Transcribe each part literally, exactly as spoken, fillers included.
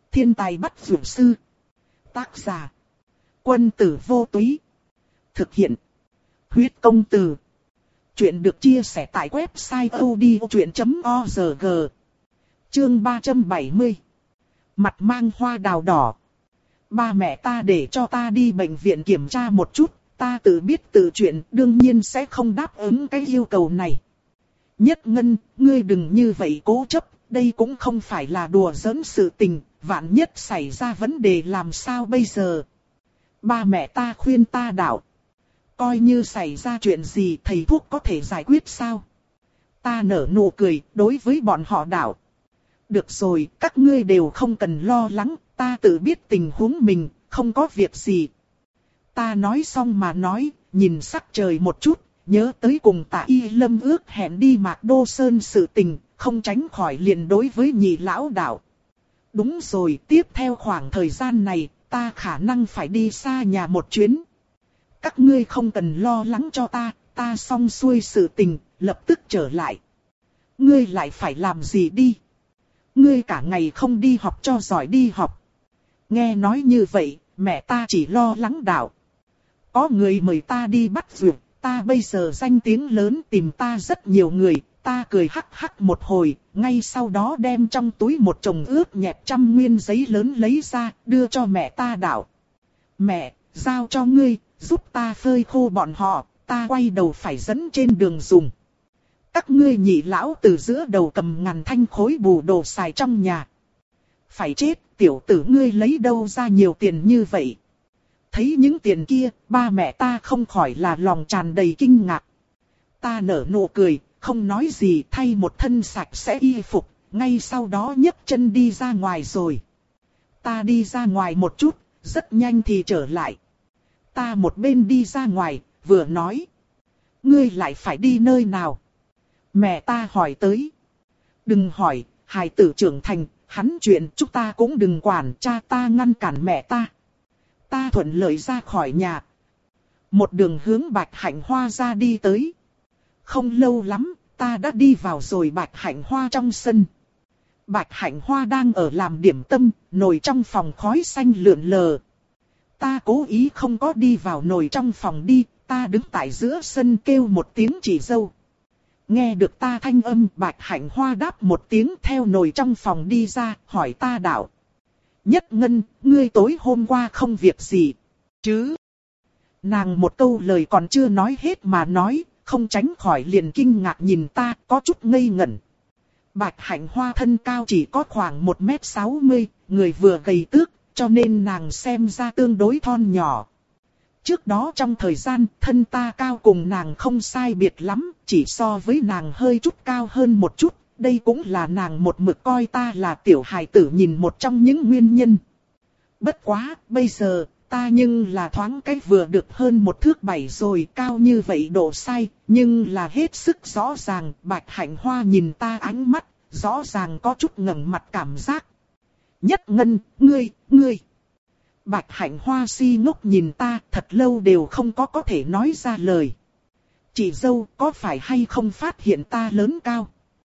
Thiên tài bắt dược sư. Tác giả. Quân tử vô túy. Thực hiện. Huyết công từ. Chuyện được chia sẻ tại website odchuyện chấm org. Chương ba trăm bảy mươi. Mặt mang hoa đào đỏ. Ba mẹ ta để cho ta đi bệnh viện kiểm tra một chút, ta tự biết tự chuyện, đương nhiên sẽ không đáp ứng cái yêu cầu này. Nhất Ngân, ngươi đừng như vậy cố chấp, đây cũng không phải là đùa giỡn sự tình, vạn nhất xảy ra vấn đề làm sao bây giờ. Ba mẹ ta khuyên ta đạo. Coi như xảy ra chuyện gì thầy thuốc có thể giải quyết sao? Ta nở nụ cười, đối với bọn họ đạo. Được rồi, các ngươi đều không cần lo lắng, ta tự biết tình huống mình, không có việc gì. Ta nói xong mà nói, nhìn sắc trời một chút, nhớ tới cùng Tạ Y Lâm ước hẹn đi Mạc Đô Sơn sự tình, không tránh khỏi liền đối với nhị lão đạo. Đúng rồi, tiếp theo khoảng thời gian này, ta khả năng phải đi xa nhà một chuyến. Các ngươi không cần lo lắng cho ta, ta xong xuôi sự tình, lập tức trở lại. Ngươi lại phải làm gì đi? Ngươi cả ngày không đi học cho giỏi đi học. Nghe nói như vậy, mẹ ta chỉ lo lắng đạo. Có người mời ta đi bắt dược, ta bây giờ danh tiếng lớn tìm ta rất nhiều người, ta cười hắc hắc một hồi, ngay sau đó đem trong túi một chồng ướt nhẹp trăm nguyên giấy lớn lấy ra, đưa cho mẹ ta đạo. Mẹ, giao cho ngươi, giúp ta phơi khô bọn họ, ta quay đầu phải dẫn trên đường dùng. Các ngươi nhị lão từ giữa đầu cầm ngàn thanh khối bù đồ xài trong nhà. Phải chết, tiểu tử ngươi lấy đâu ra nhiều tiền như vậy? Thấy những tiền kia, ba mẹ ta không khỏi là lòng tràn đầy kinh ngạc. Ta nở nụ cười, không nói gì, thay một thân sạch sẽ y phục, ngay sau đó nhấc chân đi ra ngoài rồi. Ta đi ra ngoài một chút, rất nhanh thì trở lại. Ta một bên đi ra ngoài, vừa nói. Ngươi lại phải đi nơi nào? Mẹ ta hỏi tới. Đừng hỏi, hài tử trưởng thành, hắn chuyện chúng ta cũng đừng quản, cha ta ngăn cản mẹ ta. Ta thuận lợi ra khỏi nhà. Một đường hướng Bạch Hạnh Hoa ra đi tới. Không lâu lắm, ta đã đi vào rồi Bạch Hạnh Hoa trong sân. Bạch Hạnh Hoa đang ở làm điểm tâm, nồi trong phòng khói xanh lượn lờ. Ta cố ý không có đi vào nồi trong phòng đi, ta đứng tại giữa sân kêu một tiếng chị dâu. Nghe được ta thanh âm, Bạch Hạnh Hoa đáp một tiếng theo nồi trong phòng đi ra, hỏi ta đạo. Nhất Ngân, ngươi tối hôm qua không việc gì, chứ? Nàng một câu lời còn chưa nói hết mà nói, không tránh khỏi liền kinh ngạc nhìn ta, có chút ngây ngẩn. Bạch Hạnh Hoa thân cao chỉ có khoảng một mét sáu mươi, người vừa gầy tước, cho nên nàng xem ra tương đối thon nhỏ. Trước đó trong thời gian, thân ta cao cùng nàng không sai biệt lắm, chỉ so với nàng hơi chút cao hơn một chút. Đây cũng là nàng một mực coi ta là tiểu hài tử nhìn một trong những nguyên nhân. Bất quá, bây giờ, ta nhưng là thoáng cái vừa được hơn một thước bảy rồi, cao như vậy độ sai, nhưng là hết sức rõ ràng. Bạch Hạnh Hoa nhìn ta ánh mắt, rõ ràng có chút ngẩng mặt cảm giác. Nhất Ngân, ngươi, ngươi. Bạch Hạnh Hoa si ngốc nhìn ta, thật lâu đều không có có thể nói ra lời. Chị dâu, có phải hay không phát hiện ta lớn cao?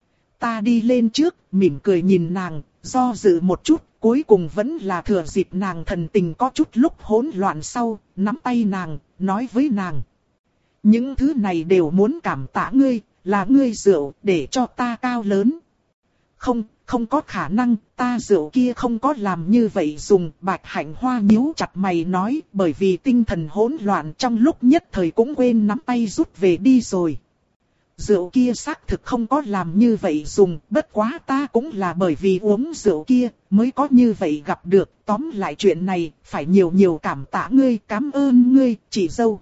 Ta đi lên trước, mỉm cười nhìn nàng, do dự một chút, cuối cùng vẫn là thừa dịp nàng thần tình có chút lúc hỗn loạn sau, nắm tay nàng, nói với nàng. Những thứ này đều muốn cảm tạ ngươi, là ngươi rượu, để cho ta cao lớn. Không, không có khả năng, ta rượu kia không có làm như vậy dùng. Bạch Hạnh Hoa nhíu chặt mày nói, bởi vì tinh thần hỗn loạn trong lúc nhất thời cũng quên nắm tay rút về đi rồi. Rượu kia xác thực không có làm như vậy dùng, bất quá ta cũng là bởi vì uống rượu kia mới có như vậy gặp được. Tóm lại chuyện này, phải nhiều nhiều cảm tạ ngươi, cảm ơn ngươi, chị dâu.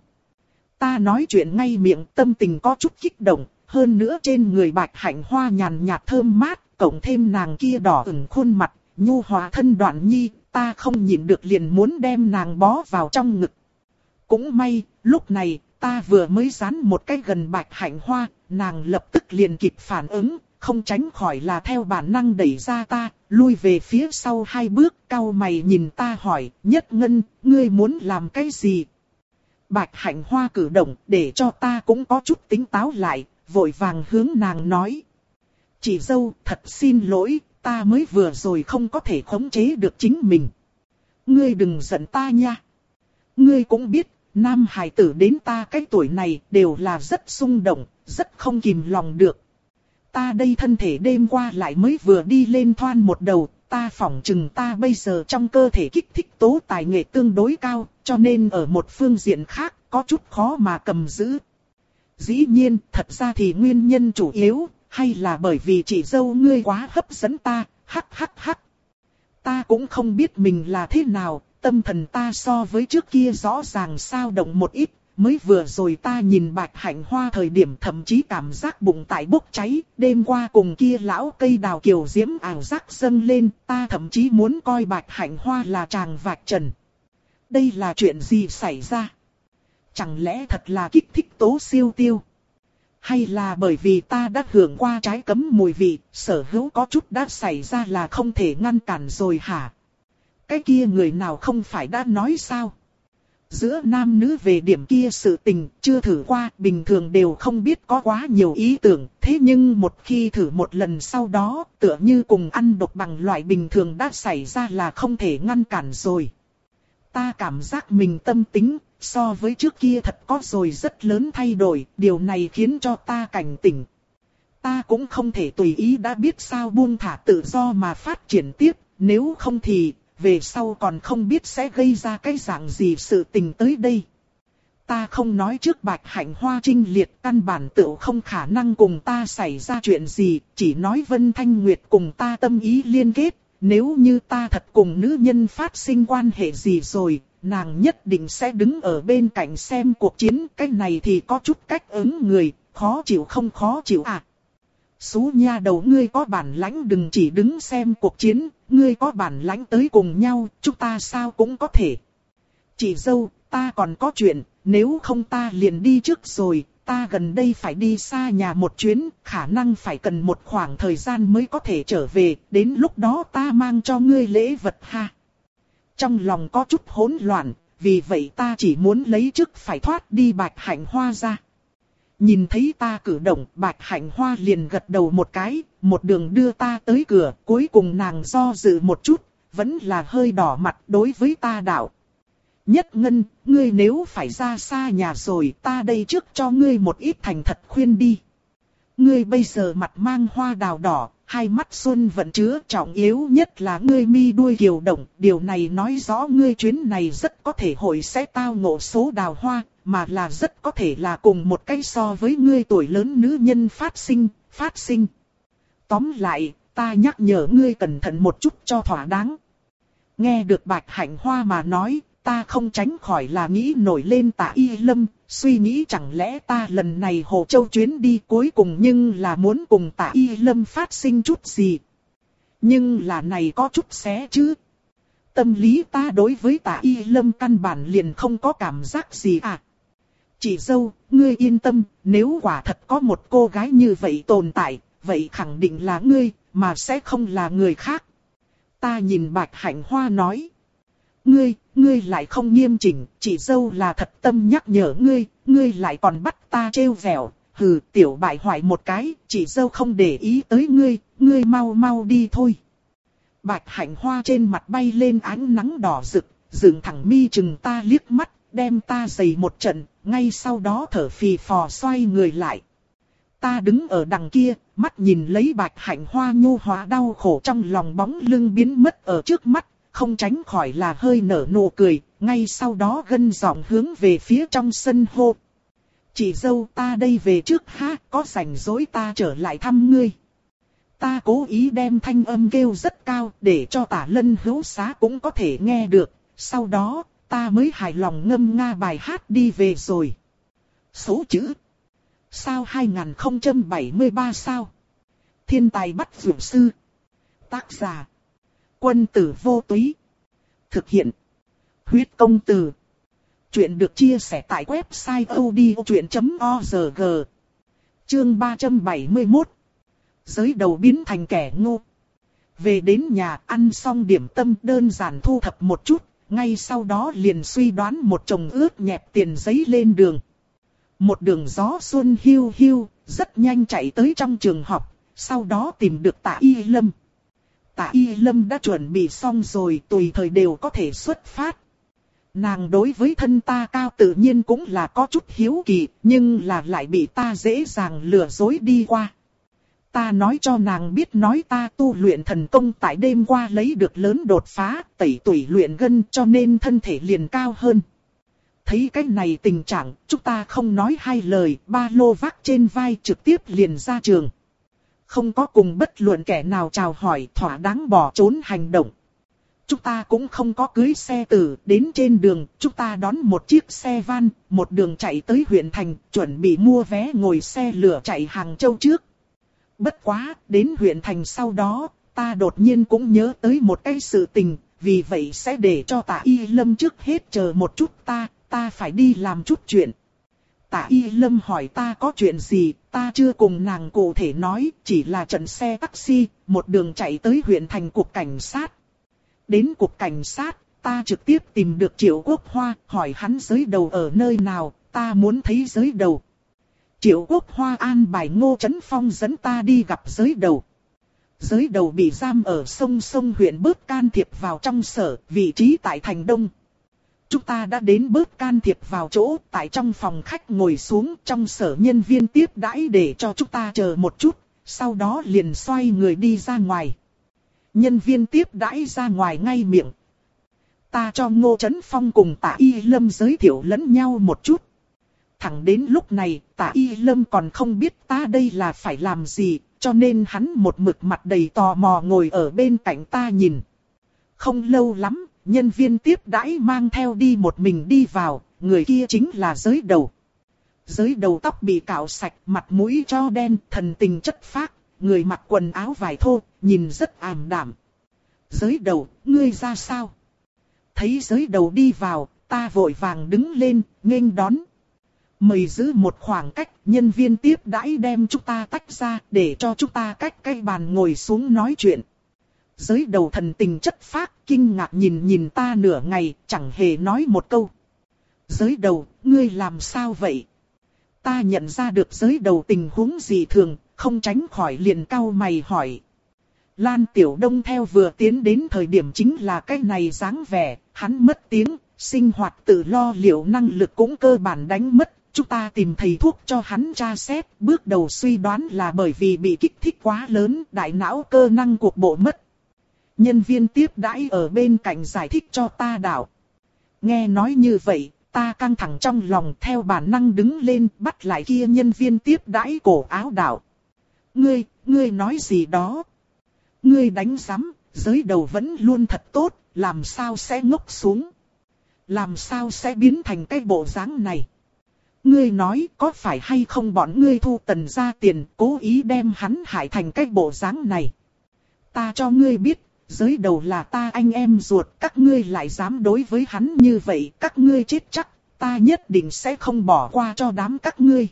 Ta nói chuyện ngay miệng, tâm tình có chút kích động, hơn nữa trên người Bạch Hạnh Hoa nhàn nhạt thơm mát, cộng thêm nàng kia đỏ ửng khuôn mặt, nhu hòa thân đoạn nhi, ta không nhịn được liền muốn đem nàng bó vào trong ngực. Cũng may, lúc này, ta vừa mới dán một cái gần Bạch Hạnh Hoa, nàng lập tức liền kịp phản ứng, không tránh khỏi là theo bản năng đẩy ra ta, lui về phía sau hai bước, cau mày nhìn ta hỏi, Nhất Ngân, ngươi muốn làm cái gì? Bạch Hạnh Hoa cử động để cho ta cũng có chút tính táo lại, vội vàng hướng nàng nói. Chị dâu, thật xin lỗi, ta mới vừa rồi không có thể khống chế được chính mình. Ngươi đừng giận ta nha. Ngươi cũng biết, nam hài tử đến ta cái tuổi này đều là rất xung động, rất không kìm lòng được. Ta đây thân thể đêm qua lại mới vừa đi lên thoan một đầu, ta phỏng chừng ta bây giờ trong cơ thể kích thích tố tài nghệ tương đối cao, cho nên ở một phương diện khác có chút khó mà cầm giữ. Dĩ nhiên, thật ra thì nguyên nhân chủ yếu, hay là bởi vì chị dâu ngươi quá hấp dẫn ta, hắc hắc hắc. Ta cũng không biết mình là thế nào, tâm thần ta so với trước kia rõ ràng sao động một ít. Mới vừa rồi ta nhìn Bạch Hạnh Hoa thời điểm thậm chí cảm giác bụng tại bốc cháy, đêm qua cùng kia lão cây đào kiều diễm ảo giác dâng lên, ta thậm chí muốn coi Bạch Hạnh Hoa là chàng vạch trần. Đây là chuyện gì xảy ra? Chẳng lẽ thật là kích thích tố siêu tiêu? Hay là bởi vì ta đã hưởng qua trái cấm mùi vị, sở hữu có chút đã xảy ra là không thể ngăn cản rồi hả? Cái kia người nào không phải đã nói sao? Giữa nam nữ về điểm kia sự tình chưa thử qua, bình thường đều không biết có quá nhiều ý tưởng. Thế nhưng một khi thử một lần sau đó, tựa như cùng ăn độc bằng loại bình thường đã xảy ra là không thể ngăn cản rồi. Ta cảm giác mình tâm tính, so với trước kia thật có rồi rất lớn thay đổi, điều này khiến cho ta cảnh tỉnh. Ta cũng không thể tùy ý đã biết sao buông thả tự do mà phát triển tiếp, nếu không thì về sau còn không biết sẽ gây ra cái dạng gì sự tình tới đây. Ta không nói trước Bạch Hạnh Hoa trinh liệt, căn bản tựu không khả năng cùng ta xảy ra chuyện gì, chỉ nói Vân Thanh Nguyệt cùng ta tâm ý liên kết, nếu như ta thật cùng nữ nhân phát sinh quan hệ gì rồi, nàng nhất định sẽ đứng ở bên cạnh xem cuộc chiến, cái này thì có chút cách ứng người, khó chịu không khó chịu à. Xú nha đầu, ngươi có bản lãnh đừng chỉ đứng xem cuộc chiến, ngươi có bản lãnh tới cùng nhau, chúng ta sao cũng có thể. Chị dâu, ta còn có chuyện, nếu không ta liền đi trước rồi, ta gần đây phải đi xa nhà một chuyến, khả năng phải cần một khoảng thời gian mới có thể trở về, đến lúc đó ta mang cho ngươi lễ vật ha. Trong lòng có chút hỗn loạn, vì vậy ta chỉ muốn lấy trước phải thoát đi Bạch Hạnh Hoa ra. Nhìn thấy ta cử động, Bạch Hạnh Hoa liền gật đầu một cái, một đường đưa ta tới cửa, cuối cùng nàng do dự một chút, vẫn là hơi đỏ mặt đối với ta đạo. Nhất Ngân, ngươi nếu phải ra xa nhà rồi, ta đây trước cho ngươi một ít thành thật khuyên đi. Ngươi bây giờ mặt mang hoa đào đỏ, hai mắt xuân vẫn chứa, trọng yếu nhất là ngươi mi đuôi kiều động, điều này nói rõ ngươi chuyến này rất có thể hội sẽ tao ngộ số đào hoa, mà là rất có thể là cùng một cái so với ngươi tuổi lớn nữ nhân phát sinh, phát sinh. Tóm lại, ta nhắc nhở ngươi cẩn thận một chút cho thỏa đáng. Nghe được Bạch Hạnh Hoa mà nói, ta không tránh khỏi là nghĩ nổi lên Tạ Y Lâm, suy nghĩ chẳng lẽ ta lần này Hồ Châu chuyến đi cuối cùng nhưng là muốn cùng Tạ Y Lâm phát sinh chút gì. Nhưng là này có chút xé chứ. Tâm lý ta đối với Tạ Y Lâm căn bản liền không có cảm giác gì à. Chị dâu, ngươi yên tâm, nếu quả thật có một cô gái như vậy tồn tại, vậy khẳng định là ngươi, mà sẽ không là người khác. Ta nhìn Bạch Hạnh Hoa nói. Ngươi, ngươi lại không nghiêm chỉnh, chị dâu là thật tâm nhắc nhở ngươi, ngươi lại còn bắt ta trêu vẻo, hừ, tiểu bại hoại một cái, chị dâu không để ý tới ngươi, ngươi mau mau đi thôi. Bạch Hạnh Hoa trên mặt bay lên ánh nắng đỏ rực, dựng thẳng mi chừng ta liếc mắt, đem ta giày một trận, ngay sau đó thở phì phò xoay người lại. Ta đứng ở đằng kia, mắt nhìn lấy Bạch Hạnh Hoa nhu hóa đau khổ trong lòng bóng lưng biến mất ở trước mắt, không tránh khỏi là hơi nở nụ cười, ngay sau đó gân giọng hướng về phía trong sân hô. Chị dâu, ta đây về trước ha, có rảnh rỗi ta trở lại thăm ngươi. Ta cố ý đem thanh âm kêu rất cao để cho Tả Lân Hữu Xá cũng có thể nghe được, sau đó ta mới hài lòng ngâm nga bài hát đi về rồi. Số chữ. Sao hai không bảy ba sao? Thiên tài bắt vượt sư. Tác giả. Quân tử vô túy. Thực hiện. Huyết công từ. Chuyện được chia sẻ tại website odchuyện chấm org. Chương ba trăm bảy mươi mốt. Giới đầu biến thành kẻ ngu. Về đến nhà ăn xong điểm tâm đơn giản thu thập một chút, ngay sau đó liền suy đoán một chồng ướt nhẹp tiền giấy lên đường. Một đường gió xuân hiu hiu, rất nhanh chạy tới trong trường học, sau đó tìm được Tạ Y Lâm. Tạ Y Lâm đã chuẩn bị xong rồi, tùy thời đều có thể xuất phát. Nàng đối với thân ta cao tự nhiên cũng là có chút hiếu kỳ, nhưng là lại bị ta dễ dàng lừa dối đi qua. Ta nói cho nàng biết nói ta tu luyện thần công tại đêm qua lấy được lớn đột phá, tẩy tủy luyện gân cho nên thân thể liền cao hơn. Thấy cái này tình trạng, chúng ta không nói hai lời, ba lô vác trên vai trực tiếp liền ra trường. Không có cùng bất luận kẻ nào chào hỏi, thỏa đáng bỏ trốn hành động. Chúng ta cũng không có cưới xe tử, đến trên đường, chúng ta đón một chiếc xe van, một đường chạy tới huyện thành, chuẩn bị mua vé ngồi xe lửa chạy Hàng Châu trước. Bất quá, đến huyện thành sau đó, ta đột nhiên cũng nhớ tới một cái sự tình, vì vậy sẽ để cho Tạ Y Lâm trước hết chờ một chút ta, ta phải đi làm chút chuyện. Tạ Y Lâm hỏi ta có chuyện gì, ta chưa cùng nàng cụ thể nói, chỉ là trận xe taxi, một đường chạy tới huyện thành cục cảnh sát. Đến cục cảnh sát, ta trực tiếp tìm được Triệu Quốc Hoa, hỏi hắn giới đầu ở nơi nào, ta muốn thấy giới đầu. Triệu Quốc Hoa an bài Ngô Chấn Phong dẫn ta đi gặp giới đầu. Giới đầu bị giam ở sông sông huyện Bớt can thiệp vào trong sở, vị trí tại thành Đông. Chúng ta đã đến Bớt can thiệp vào chỗ, tại trong phòng khách ngồi xuống, trong sở nhân viên tiếp đãi để cho chúng ta chờ một chút, sau đó liền xoay người đi ra ngoài. Nhân viên tiếp đãi ra ngoài ngay miệng. Ta cho Ngô Chấn Phong cùng Tạ Y Lâm giới thiệu lẫn nhau một chút. Thẳng đến lúc này, Tạ Y Lâm còn không biết ta đây là phải làm gì, cho nên hắn một mực mặt đầy tò mò ngồi ở bên cạnh ta nhìn. Không lâu lắm, nhân viên tiếp đãi mang theo đi một mình đi vào, người kia chính là giới đầu. Giới đầu tóc bị cạo sạch, mặt mũi cho đen, thần tình chất phác, người mặc quần áo vải thô, nhìn rất ảm đạm. Giới đầu, ngươi ra sao? Thấy giới đầu đi vào, ta vội vàng đứng lên, nghênh đón. Mời giữ một khoảng cách, nhân viên tiếp đãi đem chúng ta tách ra, để cho chúng ta cách cái bàn ngồi xuống nói chuyện. Giới đầu thần tình chất phác, kinh ngạc nhìn nhìn ta nửa ngày, chẳng hề nói một câu. Giới đầu, ngươi làm sao vậy? Ta nhận ra được giới đầu tình huống dị thường, không tránh khỏi liền cau mày hỏi. Lan Tiểu Đông theo vừa tiến đến thời điểm chính là cái này dáng vẻ, hắn mất tiếng, sinh hoạt tự lo liệu năng lực cũng cơ bản đánh mất. Chúng ta tìm thầy thuốc cho hắn tra xét, bước đầu suy đoán là bởi vì bị kích thích quá lớn, đại não cơ năng cuộc bộ mất. Nhân viên tiếp đãi ở bên cạnh giải thích cho ta đạo. Nghe nói như vậy, ta căng thẳng trong lòng theo bản năng đứng lên bắt lại kia nhân viên tiếp đãi cổ áo đạo. Ngươi, ngươi nói gì đó? Ngươi đánh giám, giới đầu vẫn luôn thật tốt, làm sao sẽ ngốc xuống? Làm sao sẽ biến thành cái bộ dáng này? Ngươi nói có phải hay không bọn ngươi thu Tần gia tiền cố ý đem hắn hại thành cái bộ dáng này? Ta cho ngươi biết, giới đầu là ta anh em ruột, các ngươi lại dám đối với hắn như vậy, các ngươi chết chắc, ta nhất định sẽ không bỏ qua cho đám các ngươi.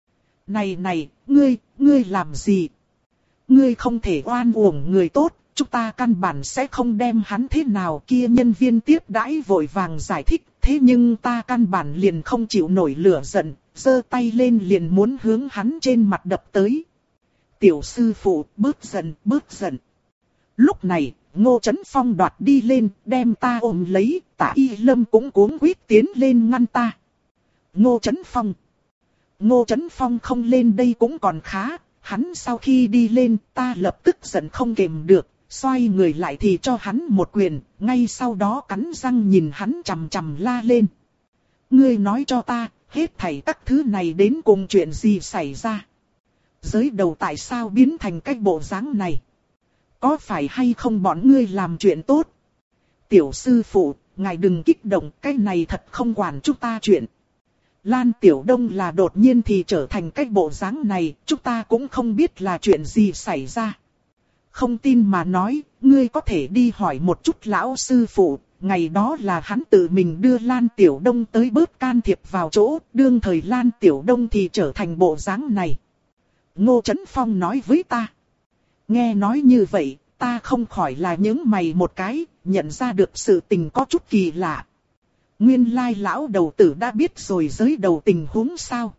Này này, ngươi, ngươi làm gì? Ngươi không thể oan uổng người tốt, chúng ta căn bản sẽ không đem hắn thế nào. Kia nhân viên tiếp đãi vội vàng giải thích, thế nhưng ta căn bản liền không chịu nổi lửa giận, giơ tay lên liền muốn hướng hắn trên mặt đập tới. Tiểu sư phụ, bớt giận, bớt giận. Lúc này, Ngô Chấn Phong đoạt đi lên, đem ta ôm lấy, Tạ Y Lâm cũng cuống quýt tiến lên ngăn ta. Ngô Chấn Phong. Ngô Chấn Phong không lên đây cũng còn khá, hắn sau khi đi lên, ta lập tức giận không kềm được, xoay người lại thì cho hắn một quyền, ngay sau đó cắn răng nhìn hắn chằm chằm la lên. Ngươi nói cho ta, hết thảy các thứ này đến cùng chuyện gì xảy ra? Giới đầu tại sao biến thành cái bộ dáng này? Có phải hay không bọn ngươi làm chuyện tốt? Tiểu sư phụ, ngài đừng kích động, cái này thật không quản chúng ta chuyện. Lan Tiểu Đông là đột nhiên thì trở thành cái bộ dáng này, chúng ta cũng không biết là chuyện gì xảy ra. Không tin mà nói, ngươi có thể đi hỏi một chút lão sư phụ, ngày đó là hắn tự mình đưa Lan Tiểu Đông tới bớt can thiệp vào chỗ, đương thời Lan Tiểu Đông thì trở thành bộ dáng này. Ngô Chấn Phong nói với ta. Nghe nói như vậy, ta không khỏi là những mày một cái, nhận ra được sự tình có chút kỳ lạ. Nguyên lai lão đầu tử đã biết rồi giới đầu tình huống sao.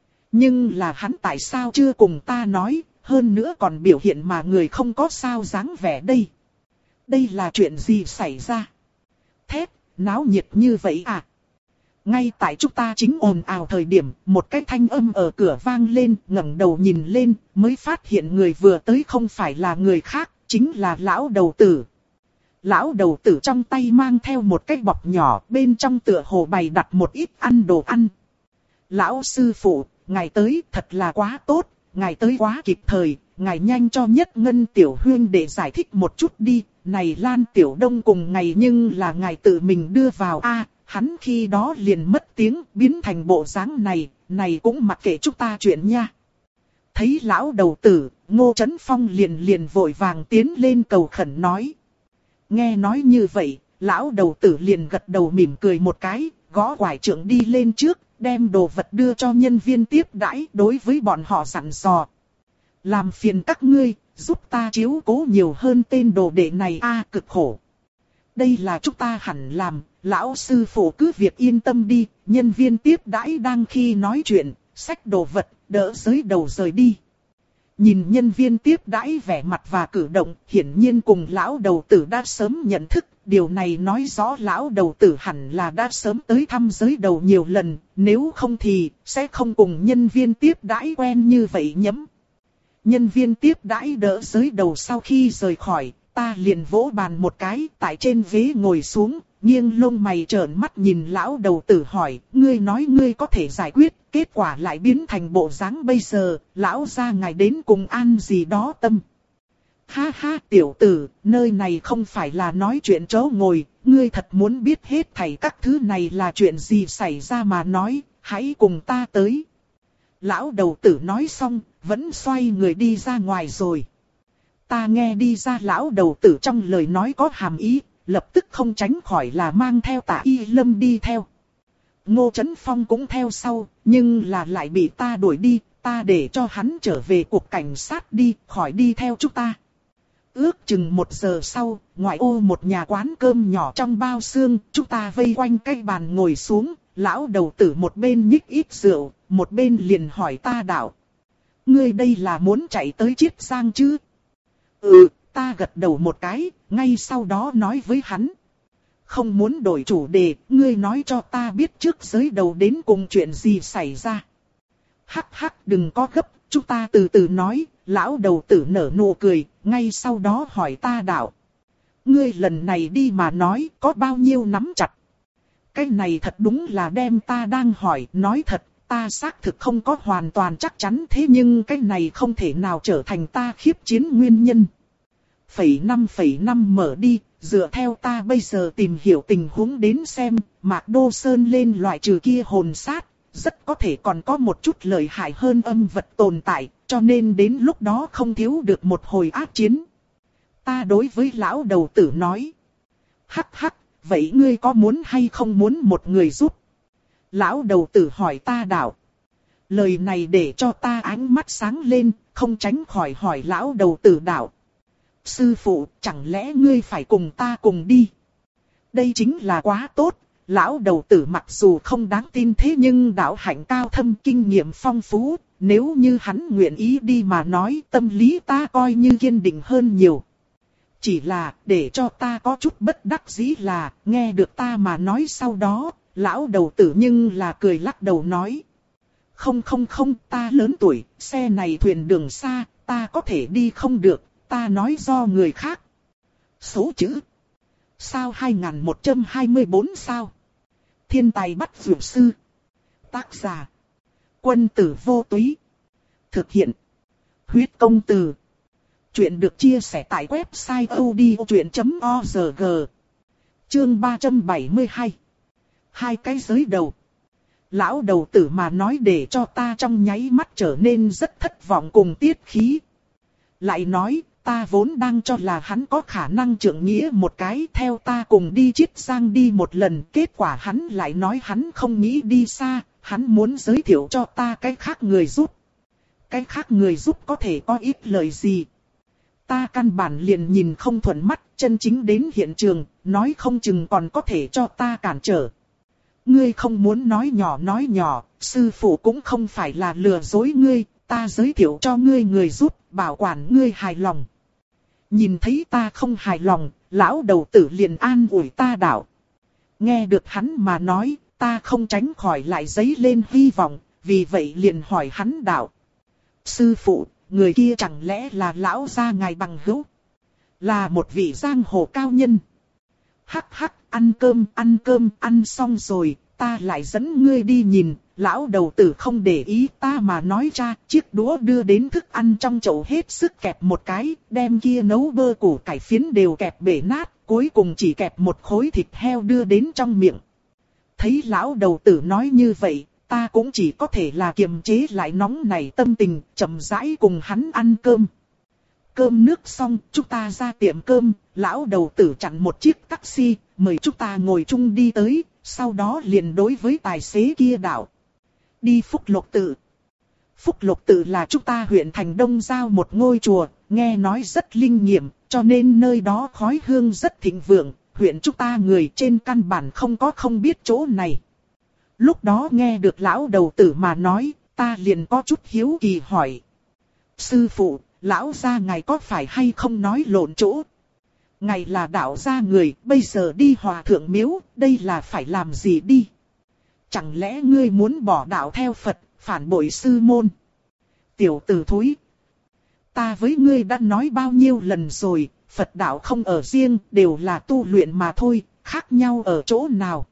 Nhưng là hắn tại sao chưa cùng ta nói, hơn nữa còn biểu hiện mà người không có sao dáng vẻ đây. Đây là chuyện gì xảy ra? Thét, náo nhiệt như vậy à? Ngay tại chúng ta chính ồn ào thời điểm, một cái thanh âm ở cửa vang lên, ngẩng đầu nhìn lên, mới phát hiện người vừa tới không phải là người khác, chính là lão đầu tử. Lão đầu tử trong tay mang theo một cái bọc nhỏ, bên trong tựa hồ bày đặt một ít ăn đồ ăn. Lão sư phụ, ngài tới thật là quá tốt, ngài tới quá kịp thời, ngài nhanh cho Nhất Ngân tiểu huyên để giải thích một chút đi, này Lan Tiểu Đông cùng ngài nhưng là ngài tự mình đưa vào a. Hắn khi đó liền mất tiếng, biến thành bộ dáng này, này cũng mặc kệ chúng ta chuyện nha. Thấy lão đầu tử, Ngô Chấn Phong liền liền vội vàng tiến lên cầu khẩn nói. Nghe nói như vậy, lão đầu tử liền gật đầu mỉm cười một cái, gõ quải trượng đi lên trước, đem đồ vật đưa cho nhân viên tiếp đãi đối với bọn họ dặn dò. Làm phiền các ngươi, giúp ta chiếu cố nhiều hơn tên đồ đệ này a cực khổ. Đây là chúng ta hẳn làm, lão sư phụ cứ việc yên tâm đi, nhân viên tiếp đãi đang khi nói chuyện, xách đồ vật, đỡ giới đầu rời đi. Nhìn nhân viên tiếp đãi vẻ mặt và cử động, hiển nhiên cùng lão đầu tử đã sớm nhận thức, điều này nói rõ lão đầu tử hẳn là đã sớm tới thăm giới đầu nhiều lần, nếu không thì sẽ không cùng nhân viên tiếp đãi quen như vậy nhấm. Nhân viên tiếp đãi đỡ giới đầu sau khi rời khỏi, ta liền vỗ bàn một cái, tại trên ghế ngồi xuống, nghiêng lông mày trợn mắt nhìn lão đầu tử hỏi, ngươi nói ngươi có thể giải quyết, kết quả lại biến thành bộ dáng bây giờ, lão gia ngài đến cùng ăn gì đó tâm. Ha ha tiểu tử, nơi này không phải là nói chuyện chỗ ngồi, ngươi thật muốn biết hết thảy các thứ này là chuyện gì xảy ra mà nói, hãy cùng ta tới. Lão đầu tử nói xong, vẫn xoay người đi ra ngoài rồi. Ta nghe đi ra lão đầu tử trong lời nói có hàm ý, lập tức không tránh khỏi là mang theo Tạ Y Lâm đi theo. Ngô Chấn Phong cũng theo sau, nhưng là lại bị ta đuổi đi, ta để cho hắn trở về cục cảnh sát đi, khỏi đi theo chúng ta. Ước chừng một giờ sau, ngoại ô một nhà quán cơm nhỏ trong bao xương, chúng ta vây quanh cái bàn ngồi xuống, lão đầu tử một bên nhích ít rượu, một bên liền hỏi ta đạo. Ngươi đây là muốn chạy tới Chiết Giang chứ? Ừ, ta gật đầu một cái, ngay sau đó nói với hắn. Không muốn đổi chủ đề, ngươi nói cho ta biết trước giới đầu đến cùng chuyện gì xảy ra. Hắc hắc đừng có gấp, chúng ta từ từ nói, lão đầu tử nở nụ cười, ngay sau đó hỏi ta đạo. Ngươi lần này đi mà nói có bao nhiêu nắm chặt. Cái này thật đúng là đem ta đang hỏi, nói thật, ta xác thực không có hoàn toàn chắc chắn thế nhưng cái này không thể nào trở thành ta khiếp chiến nguyên nhân. Phẩy năm phẩy năm mở đi, dựa theo ta bây giờ tìm hiểu tình huống đến xem, Mạc Đô Sơn lên loại trừ kia hồn sát, rất có thể còn có một chút lợi hại hơn âm vật tồn tại, cho nên đến lúc đó không thiếu được một hồi ác chiến. Ta đối với lão đầu tử nói. Hắc hắc, vậy ngươi có muốn hay không muốn một người giúp? Lão đầu tử hỏi ta đạo. Lời này để cho ta ánh mắt sáng lên, không tránh khỏi hỏi lão đầu tử đạo. Sư phụ, chẳng lẽ ngươi phải cùng ta cùng đi? Đây chính là quá tốt, lão đầu tử mặc dù không đáng tin thế nhưng đạo hạnh cao thâm kinh nghiệm phong phú, nếu như hắn nguyện ý đi mà nói tâm lý ta coi như kiên định hơn nhiều. Chỉ là để cho ta có chút bất đắc dĩ là nghe được ta mà nói sau đó, lão đầu tử nhưng là cười lắc đầu nói. Không không không, ta lớn tuổi, xe này thuyền đường xa, ta có thể đi không được. Ta nói do người khác. Số chữ. Sao hai nghìn một trăm hai mươi tư sao? Thiên tài bắt vượt sư. Tác giả. Quân tử vô túy. Thực hiện. Huyết công từ. Chuyện được chia sẻ tại website odchuyện chấm org. Chương ba trăm bảy mươi hai. Hai cái giới đầu. Lão đầu tử mà nói để cho ta trong nháy mắt trở nên rất thất vọng cùng tiết khí. Lại nói. Ta vốn đang cho là hắn có khả năng trượng nghĩa một cái theo ta cùng đi Chiết Giang đi một lần. Kết quả hắn lại nói hắn không nghĩ đi xa, hắn muốn giới thiệu cho ta cái khác người giúp. Cái khác người giúp có thể có ít lời gì. Ta căn bản liền nhìn không thuận mắt, chân chính đến hiện trường, nói không chừng còn có thể cho ta cản trở. Ngươi không muốn nói nhỏ nói nhỏ, sư phụ cũng không phải là lừa dối ngươi, ta giới thiệu cho ngươi người giúp, bảo quản ngươi hài lòng. Nhìn thấy ta không hài lòng, lão đầu tử liền an ủi ta đạo. Nghe được hắn mà nói, ta không tránh khỏi lại dấy lên hy vọng, vì vậy liền hỏi hắn đạo. Sư phụ, người kia chẳng lẽ là lão gia ngài bằng hữu? Là một vị giang hồ cao nhân. Hắc hắc, ăn cơm, ăn cơm, ăn xong rồi, ta lại dẫn ngươi đi nhìn. Lão đầu tử không để ý ta mà nói ra, chiếc đũa đưa đến thức ăn trong chậu hết sức kẹp một cái, đem kia nấu bơ củ cải phiến đều kẹp bể nát, cuối cùng chỉ kẹp một khối thịt heo đưa đến trong miệng. Thấy lão đầu tử nói như vậy, ta cũng chỉ có thể là kiềm chế lại nóng nảy tâm tình, chậm rãi cùng hắn ăn cơm. Cơm nước xong, chúng ta ra tiệm cơm, lão đầu tử chặn một chiếc taxi, mời chúng ta ngồi chung đi tới, sau đó liền đối với tài xế kia đạo. Đi Phúc Lộc Tự. Phúc Lộc Tự là chúng ta huyện thành Đông Giao một ngôi chùa, nghe nói rất linh nghiệm, cho nên nơi đó khói hương rất thịnh vượng, huyện chúng ta người trên căn bản không có không biết chỗ này. Lúc đó nghe được lão đầu tử mà nói, ta liền có chút hiếu kỳ hỏi. Sư phụ, lão gia ngài có phải hay không nói lộn chỗ? Ngài là đạo gia người, bây giờ đi hòa thượng miếu, đây là phải làm gì đi? Chẳng lẽ ngươi muốn bỏ đạo theo Phật, phản bội sư môn? Tiểu tử thúi. Ta với ngươi đã nói bao nhiêu lần rồi, Phật đạo không ở riêng, đều là tu luyện mà thôi, khác nhau ở chỗ nào?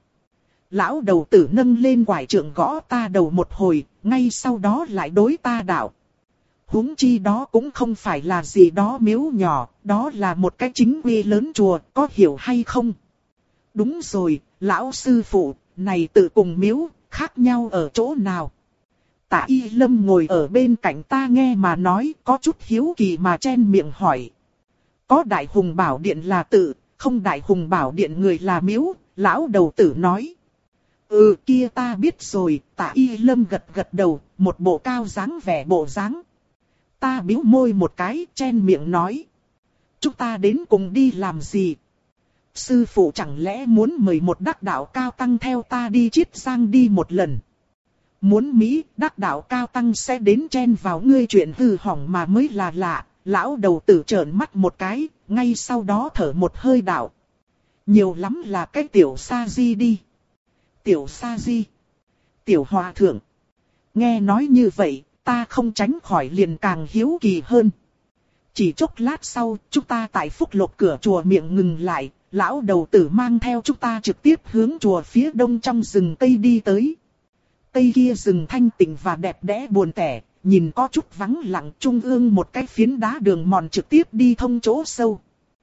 Lão đầu tử nâng lên quải trượng gõ ta đầu một hồi, ngay sau đó lại đối ta đạo. Huống chi đó cũng không phải là gì đó miếu nhỏ, đó là một cái chính quy lớn chùa, có hiểu hay không? Đúng rồi, lão sư phụ, này tự cùng miếu, khác nhau ở chỗ nào? Tạ Y Lâm ngồi ở bên cạnh ta nghe mà nói, có chút hiếu kỳ mà chen miệng hỏi. Có Đại Hùng Bảo Điện là tự, không Đại Hùng Bảo Điện người là miếu, lão đầu tử nói. Ừ kia ta biết rồi, Tạ Y Lâm gật gật đầu, một bộ cao dáng vẻ bộ dáng. Ta bĩu môi một cái, chen miệng nói. Chúng ta đến cùng đi làm gì? Sư phụ chẳng lẽ muốn mời một đắc đạo cao tăng theo ta đi Chiết Giang đi một lần? Muốn Mỹ, đắc đạo cao tăng sẽ đến chen vào ngươi chuyện hư hỏng mà mới là lạ. Lão đầu tử trợn mắt một cái, ngay sau đó thở một hơi đạo. Nhiều lắm là cái tiểu sa di đi. Tiểu sa di. Tiểu hòa thượng. Nghe nói như vậy, ta không tránh khỏi liền càng hiếu kỳ hơn. Chỉ chốc lát sau, chúng ta tại Phúc Lộc cửa chùa miệng ngừng lại, lão đầu tử mang theo chúng ta trực tiếp hướng chùa phía đông trong rừng cây đi tới. Cây kia rừng thanh tịnh và đẹp đẽ buồn tẻ, nhìn có chút vắng lặng, trung ương một cái phiến đá đường mòn trực tiếp đi thông chỗ sâu.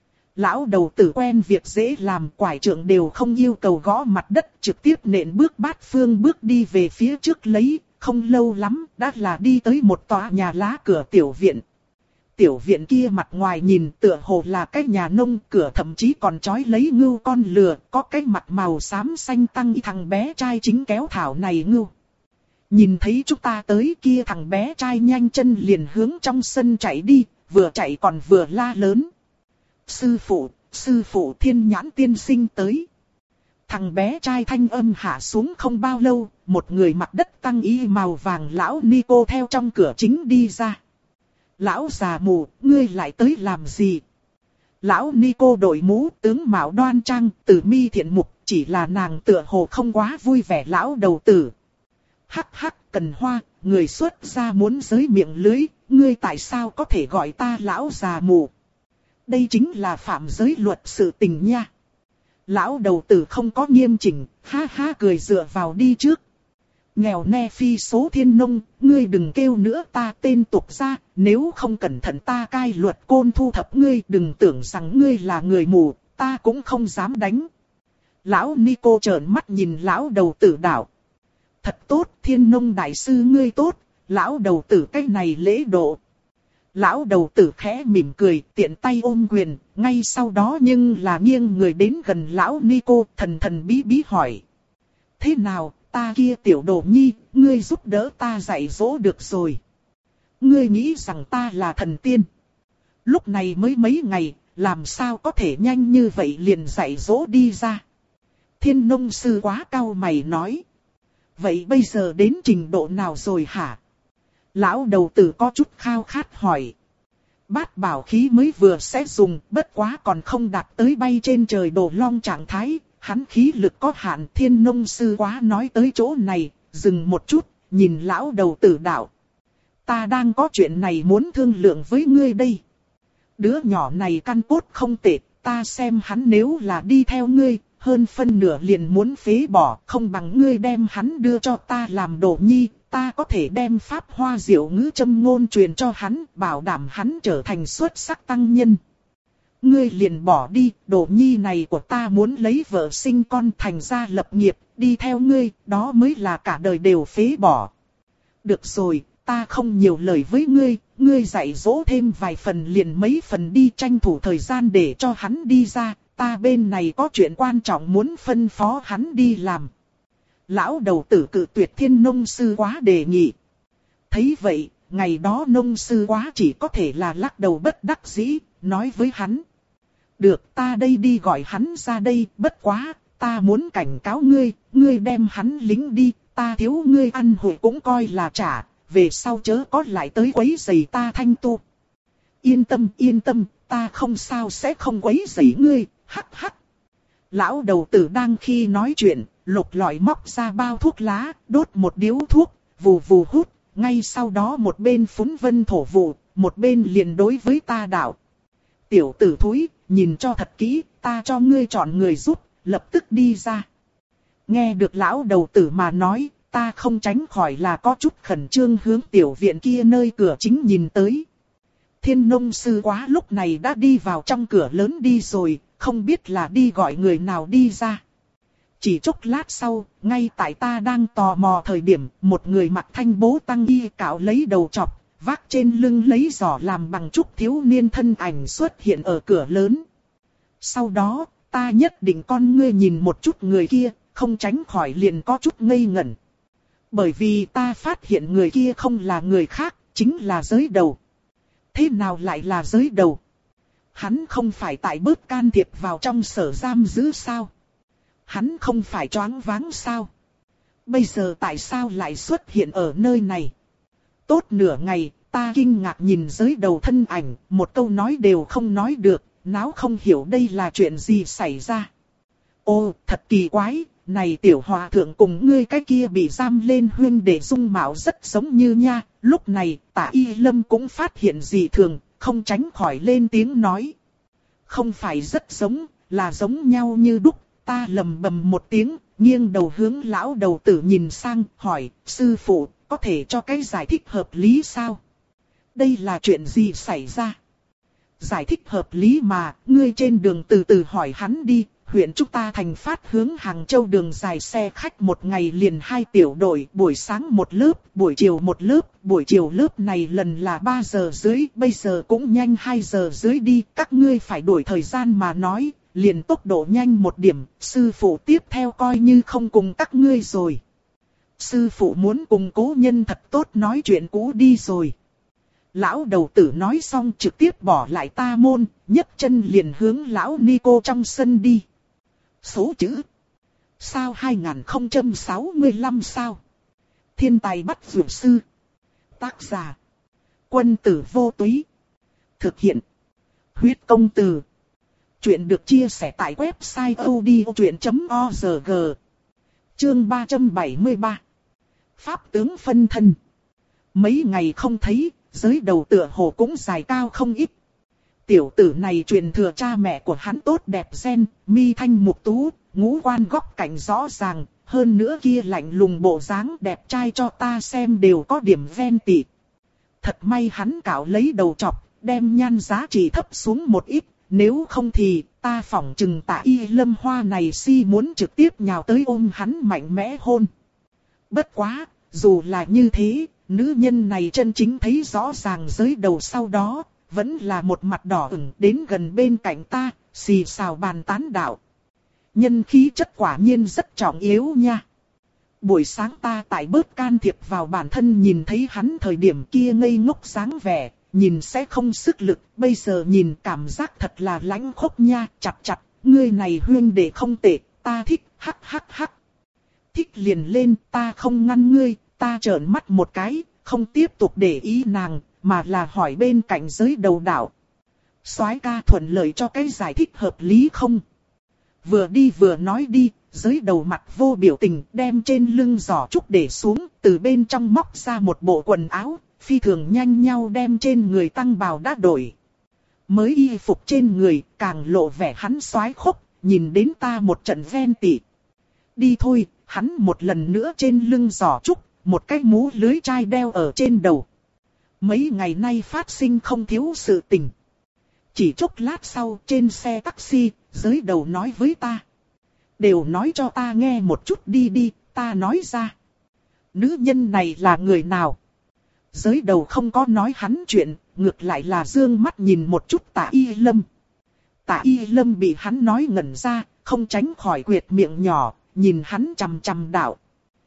Lão đầu tử quen việc dễ làm, quải trượng đều không yêu cầu gõ mặt đất, trực tiếp nện bước bát phương bước đi về phía trước lấy, không lâu lắm, đã là đi tới một tòa nhà lá cửa tiểu viện. Tiểu viện kia mặt ngoài nhìn tựa hồ là cái nhà nông, cửa thậm chí còn trói lấy ngưu con lừa, có cái mặt màu xám xanh tăng y thằng bé trai chính kéo thảo này ngưu. Nhìn thấy chúng ta tới kia thằng bé trai nhanh chân liền hướng trong sân chạy đi, vừa chạy còn vừa la lớn. Sư phụ, sư phụ Thiên Nhãn tiên sinh tới. Thằng bé trai thanh âm hạ xuống không bao lâu, một người mặc đất tăng y màu vàng lão Nico theo trong cửa chính đi ra. Lão già mù, ngươi lại tới làm gì? Lão Nico đội mũ, tướng mạo đoan trang, tử mi thiện mục, chỉ là nàng tựa hồ không quá vui vẻ lão đầu tử. Hắc hắc, Cần Hoa, người xuất gia muốn giới miệng lưới, ngươi tại sao có thể gọi ta lão già mù? Đây chính là phạm giới luật sự tình nha. Lão đầu tử không có nghiêm chỉnh, ha ha cười dựa vào đi trước. Nghèo ne phi số thiên nông, ngươi đừng kêu nữa ta tên tục ra, nếu không cẩn thận ta cai luật côn thu thập ngươi, đừng tưởng rằng ngươi là người mù, ta cũng không dám đánh. Lão Nico trợn mắt nhìn lão đầu tử đạo. Thật tốt, thiên nông đại sư ngươi tốt, lão đầu tử cái này lễ độ. Lão đầu tử khẽ mỉm cười, tiện tay ôm quyền, ngay sau đó nhưng là nghiêng người đến gần lão Nico, thần thần bí bí hỏi. Thế nào, ta kia tiểu đồ nhi, ngươi giúp đỡ ta dạy dỗ được rồi. Ngươi nghĩ rằng ta là thần tiên. Lúc này mới mấy ngày, làm sao có thể nhanh như vậy liền dạy dỗ đi ra. Thiên nông sư quá cao mày nói. Vậy bây giờ đến trình độ nào rồi hả? Lão đầu tử có chút khao khát hỏi. Bát bảo khí mới vừa sẽ dùng, bất quá còn không đạt tới bay trên trời đổ long trạng thái, hắn khí lực có hạn. Thiên Nông sư quá nói tới chỗ này, dừng một chút, nhìn lão đầu tử đạo. Ta đang có chuyện này muốn thương lượng với ngươi đây. Đứa nhỏ này căn cốt không tệ, ta xem hắn nếu là đi theo ngươi, hơn phân nửa liền muốn phế bỏ, không bằng ngươi đem hắn đưa cho ta làm đồ nhi, ta có thể đem pháp hoa diệu ngữ châm ngôn truyền cho hắn, bảo đảm hắn trở thành xuất sắc tăng nhân. Ngươi liền bỏ đi, đồ nhi này của ta muốn lấy vợ sinh con thành gia lập nghiệp, đi theo ngươi, đó mới là cả đời đều phế bỏ. Được rồi, ta không nhiều lời với ngươi, ngươi dạy dỗ thêm vài phần liền mấy phần đi, tranh thủ thời gian để cho hắn đi ra, ta bên này có chuyện quan trọng muốn phân phó hắn đi làm. Lão đầu tử cự tuyệt Thiên Nông sư quá đề nghị. Thấy vậy, ngày đó Nông sư quá chỉ có thể là lắc đầu bất đắc dĩ, nói với hắn. Được, ta đây đi gọi hắn ra đây, bất quá, ta muốn cảnh cáo ngươi, ngươi đem hắn lính đi, ta thiếu ngươi ăn hội cũng coi là trả, về sau chớ có lại tới quấy rầy ta thanh tu. Yên tâm, yên tâm, ta không sao sẽ không quấy rầy ngươi, hắc hắc. Lão đầu tử đang khi nói chuyện, lục lọi móc ra bao thuốc lá, đốt một điếu thuốc, vù vù hút, ngay sau đó một bên phúng vân thổ vụ, một bên liền đối với ta đạo. Tiểu tử thúi, nhìn cho thật kỹ, ta cho ngươi chọn người giúp, lập tức đi ra. Nghe được lão đầu tử mà nói, ta không tránh khỏi là có chút khẩn trương hướng tiểu viện kia nơi cửa chính nhìn tới. Thiên Nông sư quá lúc này đã đi vào trong cửa lớn đi rồi, không biết là đi gọi người nào đi ra. Chỉ chốc lát sau, ngay tại ta đang tò mò thời điểm, một người mặc thanh bố tăng y cạo lấy đầu chọc, vác trên lưng lấy giỏ làm bằng trúc thiếu niên thân ảnh xuất hiện ở cửa lớn. Sau đó, ta nhất định con ngươi nhìn một chút người kia, không tránh khỏi liền có chút ngây ngẩn. Bởi vì ta phát hiện người kia không là người khác, chính là giới đầu. Thế nào lại là giới đầu? Hắn không phải tại bớt can thiệp vào trong sở giam giữ sao? Hắn không phải choáng váng sao? Bây giờ tại sao lại xuất hiện ở nơi này? Tốt nửa ngày, ta kinh ngạc nhìn giới đầu thân ảnh, một câu nói đều không nói được, náo không hiểu đây là chuyện gì xảy ra. Ô, thật kỳ quái, này tiểu hòa thượng cùng ngươi cái kia bị giam lên huyên để dung mạo rất giống như nha. Lúc này, Tả Y Lâm cũng phát hiện dị thường, không tránh khỏi lên tiếng nói. Không phải rất giống, là giống nhau như đúc. Ta lầm bầm một tiếng, nghiêng đầu hướng lão đầu tử nhìn sang, hỏi, sư phụ, có thể cho cái giải thích hợp lý sao? Đây là chuyện gì xảy ra? Giải thích hợp lý mà, ngươi trên đường từ từ hỏi hắn đi. Huyện chúng ta thành phát hướng Hàng Châu đường dài xe khách một ngày liền hai tiểu đội, buổi sáng một lớp, buổi chiều một lớp, buổi chiều lớp này lần là ba giờ dưới, bây giờ cũng nhanh hai giờ dưới đi, các ngươi phải đổi thời gian mà nói, liền tốc độ nhanh một điểm, sư phụ tiếp theo coi như không cùng các ngươi rồi. Sư phụ muốn cùng cố nhân thật tốt nói chuyện cũ đi rồi. Lão đầu tử nói xong trực tiếp bỏ lại ta môn, nhấc chân liền hướng lão Nico trong sân đi. Số chữ. Sao hai không sáu lăm sao? Thiên tài bắt dược sư. Tác giả. Quân tử vô túy. Thực hiện. Huyết công từ. Chuyện được chia sẻ tại website odchuyện chấm org. Chương ba trăm bảy mươi ba. Pháp tướng phân thân. Mấy ngày không thấy, giới đầu tựa hồ cũng dài cao không ít. Tiểu tử này truyền thừa cha mẹ của hắn tốt đẹp gen, mi thanh mục tú, ngũ quan góc cạnh rõ ràng, hơn nữa kia lạnh lùng bộ dáng đẹp trai cho ta xem đều có điểm ven tị. Thật may hắn cạo lấy đầu chọc, đem nhan giá trị thấp xuống một ít, nếu không thì ta phỏng chừng Tả Y Lâm hoa này si muốn trực tiếp nhào tới ôm hắn mạnh mẽ hôn. Bất quá, dù là như thế, nữ nhân này chân chính thấy rõ ràng giới đầu sau đó, vẫn là một mặt đỏ ửng đến gần bên cạnh ta, xì xào bàn tán đạo. Nhân khí chất quả nhiên rất trọng yếu nha. Buổi sáng ta tại bớt can thiệp vào bản thân nhìn thấy hắn thời điểm kia ngây ngốc dáng vẻ, nhìn sẽ không sức lực, bây giờ nhìn cảm giác thật là lãnh khốc nha, chặt chặt, ngươi này huyên đệ không tệ, ta thích, hắc hắc hắc. Thích liền lên, ta không ngăn ngươi, ta trợn mắt một cái, không tiếp tục để ý nàng. mà là hỏi bên cạnh giới đầu đạo. Soái ca thuận lợi cho cái giải thích hợp lý không? Vừa đi vừa nói đi, giới đầu mặt vô biểu tình đem trên lưng giỏ trúc để xuống, từ bên trong móc ra một bộ quần áo, phi thường nhanh nhau đem trên người tăng bào đã đổi. Mới y phục trên người, càng lộ vẻ hắn soái khốc, nhìn đến ta một trận ven tị. Đi thôi, hắn một lần nữa trên lưng giỏ trúc, một cái mũ lưới chai đeo ở trên đầu. Mấy ngày nay phát sinh không thiếu sự tình. Chỉ chốc lát sau trên xe taxi, giới đầu nói với ta. Đều nói cho ta nghe một chút đi đi, ta nói ra. Nữ nhân này là người nào? Giới đầu không có nói hắn chuyện, ngược lại là dương mắt nhìn một chút Tạ Y Lâm. Tạ Y Lâm bị hắn nói ngẩn ra, không tránh khỏi quyệt miệng nhỏ, nhìn hắn chằm chằm đạo.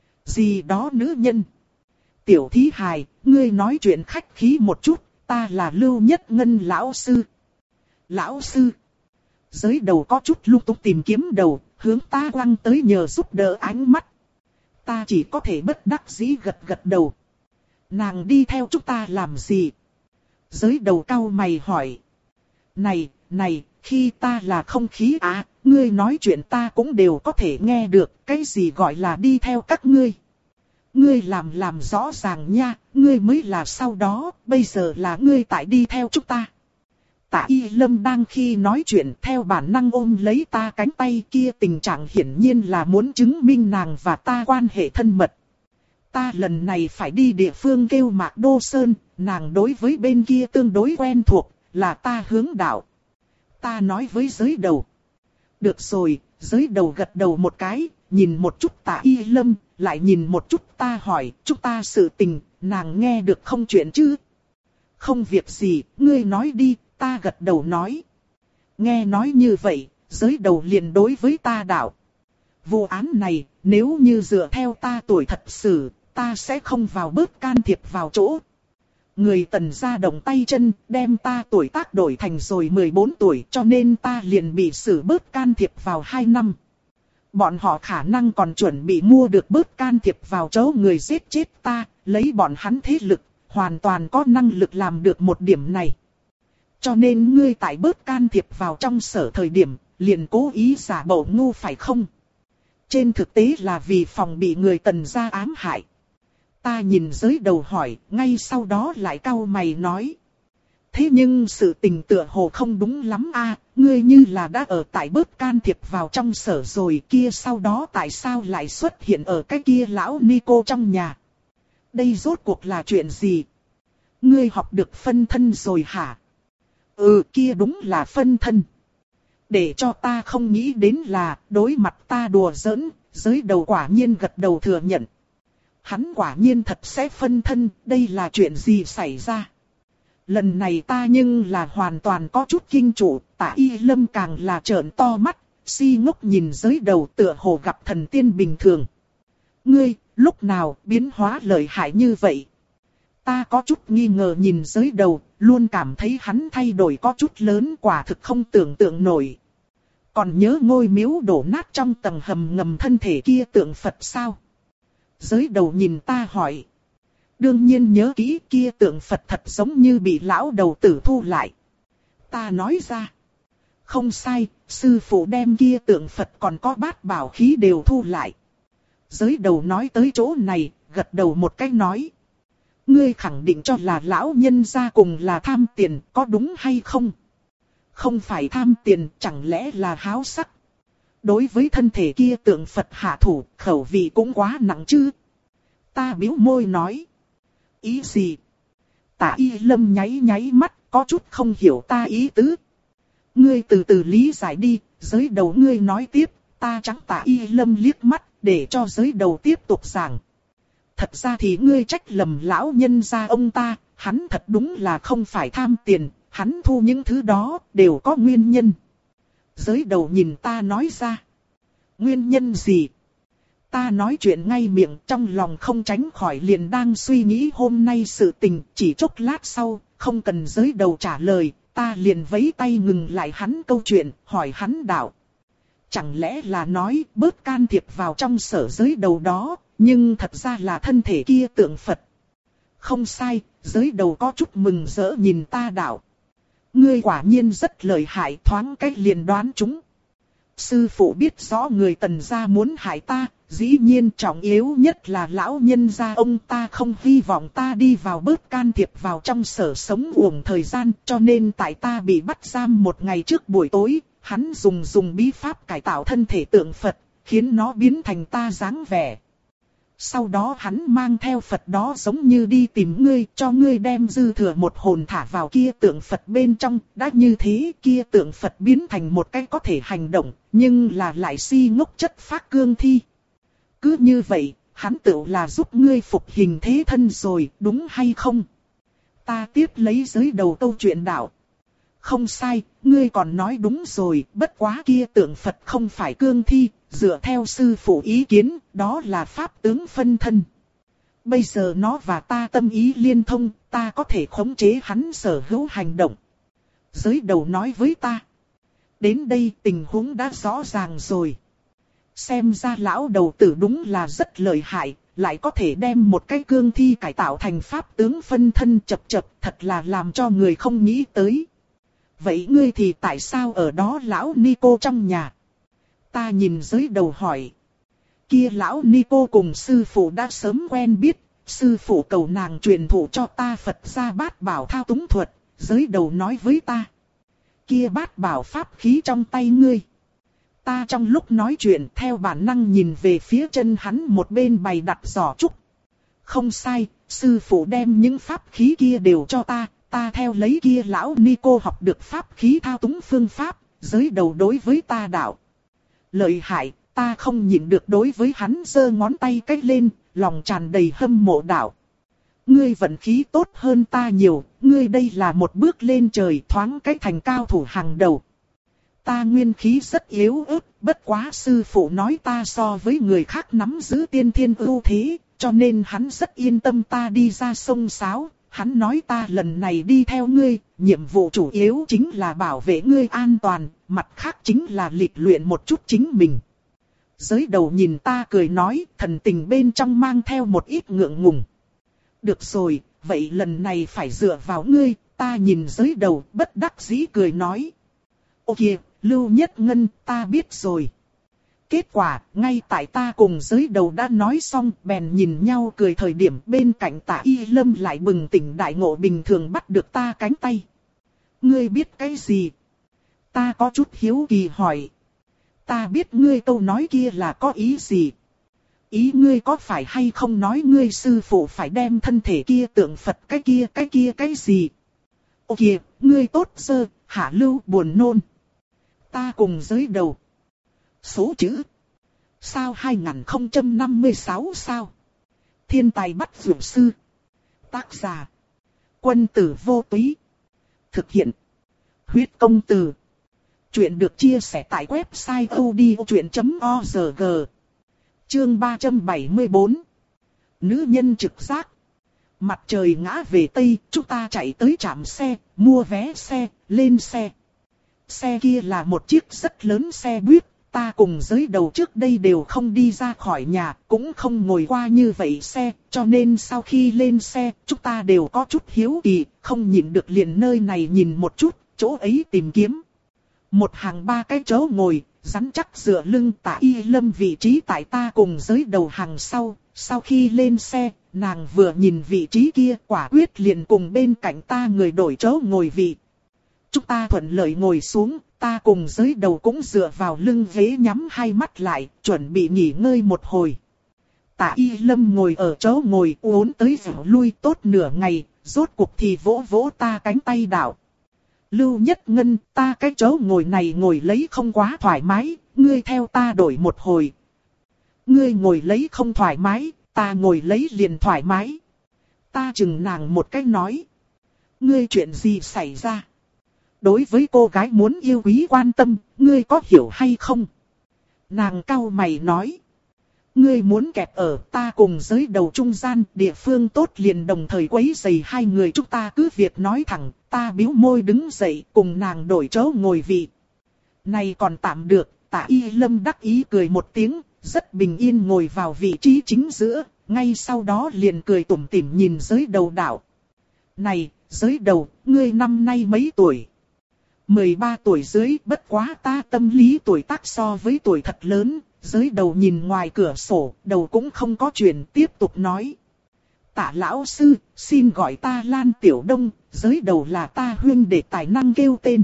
Gì đó nữ nhân? Tiểu thí hài, ngươi nói chuyện khách khí một chút, ta là Lưu Nhất Ngân lão sư. Lão sư. Giới đầu có chút lung tung tìm kiếm đầu, hướng ta quăng tới nhờ giúp đỡ ánh mắt. Ta chỉ có thể bất đắc dĩ gật gật đầu. Nàng đi theo chúng ta làm gì? Giới đầu cau mày hỏi. Này, này, khi ta là không khí à, ngươi nói chuyện ta cũng đều có thể nghe được, cái gì gọi là đi theo các ngươi. Ngươi làm làm rõ ràng nha, ngươi mới là sau đó, bây giờ là ngươi tại đi theo chúng ta. Tạ Y Lâm đang khi nói chuyện theo bản năng ôm lấy ta cánh tay kia, tình trạng hiển nhiên là muốn chứng minh nàng và ta quan hệ thân mật. Ta lần này phải đi địa phương kêu Mạc Đô Sơn, nàng đối với bên kia tương đối quen thuộc, là ta hướng đạo. Ta nói với giới đầu. Được rồi, giới đầu gật đầu một cái, nhìn một chút Tạ Y Lâm, lại nhìn một chút ta hỏi, chúng ta sự tình, nàng nghe được không chuyện chứ? Không việc gì, ngươi nói đi, ta gật đầu nói. Nghe nói như vậy, giới đầu liền đối với ta đạo. Vụ án này, nếu như dựa theo ta tuổi thật sự, ta sẽ không vào bớt can thiệp vào chỗ. Người Tần gia động tay chân, đem ta tuổi tác đổi thành rồi mười bốn tuổi, cho nên ta liền bị xử bớt can thiệp vào hai năm. Bọn họ khả năng còn chuẩn bị mua được bớt can thiệp vào chỗ người giết chết ta, lấy bọn hắn thế lực, hoàn toàn có năng lực làm được một điểm này. Cho nên ngươi tại bớt can thiệp vào trong sở thời điểm, liền cố ý giả bộ ngu phải không? Trên thực tế là vì phòng bị người Tần gia ám hại. Ta nhìn giới đầu hỏi, ngay sau đó lại cau mày nói. Thế nhưng sự tình tựa hồ không đúng lắm a, ngươi như là đã ở tại bớt can thiệp vào trong sở rồi, kia sau đó tại sao lại xuất hiện ở cái kia lão Nico trong nhà? Đây rốt cuộc là chuyện gì? Ngươi học được phân thân rồi hả? Ừ, kia đúng là phân thân. Để cho ta không nghĩ đến là, đối mặt ta đùa giỡn, giới đầu quả nhiên gật đầu thừa nhận. Hắn quả nhiên thật sẽ phân thân, đây là chuyện gì xảy ra? Lần này ta nhưng là hoàn toàn có chút kinh trụ, Tạ Y Lâm càng là trợn to mắt, si ngốc nhìn giới đầu tựa hồ gặp thần tiên bình thường. Ngươi, lúc nào biến hóa lợi hại như vậy? Ta có chút nghi ngờ nhìn giới đầu, luôn cảm thấy hắn thay đổi có chút lớn, quả thực không tưởng tượng nổi. Còn nhớ ngôi miếu đổ nát trong tầng hầm ngầm thân thể kia tượng Phật sao? Giới đầu nhìn ta hỏi. Đương nhiên nhớ kỹ, kia tượng Phật thật giống như bị lão đầu tử thu lại. Ta nói ra. Không sai, sư phụ đem kia tượng Phật còn có bát bảo khí đều thu lại. Giới đầu nói tới chỗ này, gật đầu một cái nói. Ngươi khẳng định cho là lão nhân gia cùng là tham tiền, có đúng hay không? Không phải tham tiền, chẳng lẽ là háo sắc? Đối với thân thể kia tượng Phật hạ thủ, khẩu vị cũng quá nặng chứ? Ta bĩu môi nói. Ý gì? Tạ Y Lâm nháy nháy mắt, có chút không hiểu ta ý tứ. Ngươi từ từ lý giải đi, giới đầu ngươi nói tiếp, ta trắng Tạ Y Lâm liếc mắt, để cho giới đầu tiếp tục giảng. Thật ra thì ngươi trách lầm lão nhân gia ông ta, hắn thật đúng là không phải tham tiền, hắn thu những thứ đó, đều có nguyên nhân. Giới đầu nhìn ta nói ra. Nguyên nhân gì? Ta nói chuyện ngay miệng, trong lòng không tránh khỏi liền đang suy nghĩ hôm nay sự tình, chỉ chốc lát sau, không cần giới đầu trả lời, ta liền vẫy tay ngừng lại hắn câu chuyện, hỏi hắn đạo. Chẳng lẽ là nói bớt can thiệp vào trong sở giới đầu đó, nhưng thật ra là thân thể kia tượng Phật. Không sai, giới đầu có chút mừng rỡ nhìn ta đạo. Ngươi quả nhiên rất lợi hại, thoáng cách liền đoán chúng. Sư phụ biết rõ người Tần gia muốn hại ta, dĩ nhiên trọng yếu nhất là lão nhân gia ông ta không hy vọng ta đi vào bớt can thiệp vào trong sở sống uổng thời gian, cho nên tại ta bị bắt giam một ngày trước buổi tối, hắn dùng dùng bí pháp cải tạo thân thể tượng Phật, khiến nó biến thành ta dáng vẻ. Sau đó hắn mang theo Phật đó giống như đi tìm ngươi, cho ngươi đem dư thừa một hồn thả vào kia tượng Phật bên trong, đã như thế kia tượng Phật biến thành một cái có thể hành động, nhưng là lại si ngốc chất phác cương thi. Cứ như vậy, hắn tự là giúp ngươi phục hình thế thân rồi, đúng hay không? Ta tiếp lấy giới đầu câu chuyện đạo. Không sai, ngươi còn nói đúng rồi, bất quá kia tượng Phật không phải cương thi, dựa theo sư phụ ý kiến, đó là pháp tướng phân thân. Bây giờ nó và ta tâm ý liên thông, ta có thể khống chế hắn sở hữu hành động. Giới đầu nói với ta. Đến đây tình huống đã rõ ràng rồi. Xem ra lão đầu tử đúng là rất lợi hại, lại có thể đem một cái cương thi cải tạo thành pháp tướng phân thân chập chập, thật là làm cho người không nghĩ tới. Vậy ngươi thì tại sao ở đó lão Nico trong nhà? Ta nhìn giới đầu hỏi. Kia lão Nico cùng sư phụ đã sớm quen biết, sư phụ cầu nàng truyền thụ cho ta Phật gia bát bảo thao túng thuật, giới đầu nói với ta. Kia bát bảo pháp khí trong tay ngươi. Ta trong lúc nói chuyện theo bản năng nhìn về phía chân hắn một bên bày đặt giỏ trúc. Không sai, sư phụ đem những pháp khí kia đều cho ta, ta theo lấy kia lão Nico học được pháp khí thao túng phương pháp, giới đầu đối với ta đạo. Lợi hại, ta không nhịn được đối với hắn giơ ngón tay cách lên, lòng tràn đầy hâm mộ đạo. Ngươi vận khí tốt hơn ta nhiều, ngươi đây là một bước lên trời thoáng cách thành cao thủ hàng đầu. Ta nguyên khí rất yếu ớt, bất quá sư phụ nói ta so với người khác nắm giữ tiên thiên ưu thế, cho nên hắn rất yên tâm ta đi ra sông Sáo. Hắn nói ta lần này đi theo ngươi, nhiệm vụ chủ yếu chính là bảo vệ ngươi an toàn, mặt khác chính là lịch luyện một chút chính mình. Giới đầu nhìn ta cười nói, thần tình bên trong mang theo một ít ngượng ngùng. Được rồi, vậy lần này phải dựa vào ngươi, ta nhìn giới đầu bất đắc dĩ cười nói. Ô kìa, Lưu Nhất Ngân, ta biết rồi. Kết quả, ngay tại ta cùng giới đầu đã nói xong, bèn nhìn nhau cười thời điểm bên cạnh Tạ Y Lâm lại bừng tỉnh đại ngộ bình thường bắt được ta cánh tay. Ngươi biết cái gì? Ta có chút hiếu kỳ hỏi. Ta biết ngươi câu nói kia là có ý gì? Ý ngươi có phải hay không nói ngươi sư phụ phải đem thân thể kia tượng Phật cái kia cái kia cái gì? Ô kìa, ngươi tốt sơ, hạ lưu buồn nôn. Ta cùng giới đầu. Số chữ. Sao hai không năm sáu sao? Thiên tài bắt dược sư. Tác giả. Quân tử vô túy. Thực hiện. Huyết công từ. Chuyện được chia sẻ tại website odchuyện chấm org. Chương ba trăm bảy mươi bốn. Nữ nhân trực giác. Mặt trời ngã về Tây, chúng ta chạy tới trạm xe, mua vé xe, lên xe. Xe kia là một chiếc rất lớn xe buýt, ta cùng giới đầu trước đây đều không đi ra khỏi nhà, cũng không ngồi qua như vậy xe, cho nên sau khi lên xe, chúng ta đều có chút hiếu kỳ, không nhìn được liền nơi này nhìn một chút, chỗ ấy tìm kiếm. Một hàng ba cái chỗ ngồi, rắn chắc dựa lưng Tạ Y Lâm vị trí tại ta cùng giới đầu hàng sau, sau khi lên xe, nàng vừa nhìn vị trí kia quả quyết liền cùng bên cạnh ta người đổi chỗ ngồi vị. Chúng ta thuận lợi ngồi xuống, ta cùng giới đầu cũng dựa vào lưng ghế nhắm hai mắt lại, chuẩn bị nghỉ ngơi một hồi. Tạ Y Lâm ngồi ở chỗ ngồi uốn tới vẻo lui tốt nửa ngày, rốt cuộc thì vỗ vỗ ta cánh tay đạo. Lưu Nhất Ngân, ta cái chỗ ngồi này ngồi lấy không quá thoải mái, ngươi theo ta đổi một hồi. Ngươi ngồi lấy không thoải mái, ta ngồi lấy liền thoải mái. Ta chừng nàng một cái nói. Ngươi chuyện gì xảy ra? Đối với cô gái muốn yêu quý quan tâm, ngươi có hiểu hay không? Nàng cau mày nói. Ngươi muốn kẹp ở ta cùng giới đầu trung gian, địa phương tốt liền đồng thời quấy rầy hai người chúng ta cứ việc nói thẳng, ta bĩu môi đứng dậy cùng nàng đổi chỗ ngồi vị. Này còn tạm được, Tạ Y Lâm đắc ý cười một tiếng, rất bình yên ngồi vào vị trí chính giữa, ngay sau đó liền cười tủm tỉm nhìn giới đầu đạo. Này, giới đầu, ngươi năm nay mấy tuổi? mười ba tuổi dưới, bất quá ta tâm lý tuổi tác so với tuổi thật lớn. Giới đầu nhìn ngoài cửa sổ, đầu cũng không có chuyện, tiếp tục nói. Tạ lão sư, xin gọi ta Lan Tiểu Đông, giới đầu là ta huynh đệ tài năng kêu tên.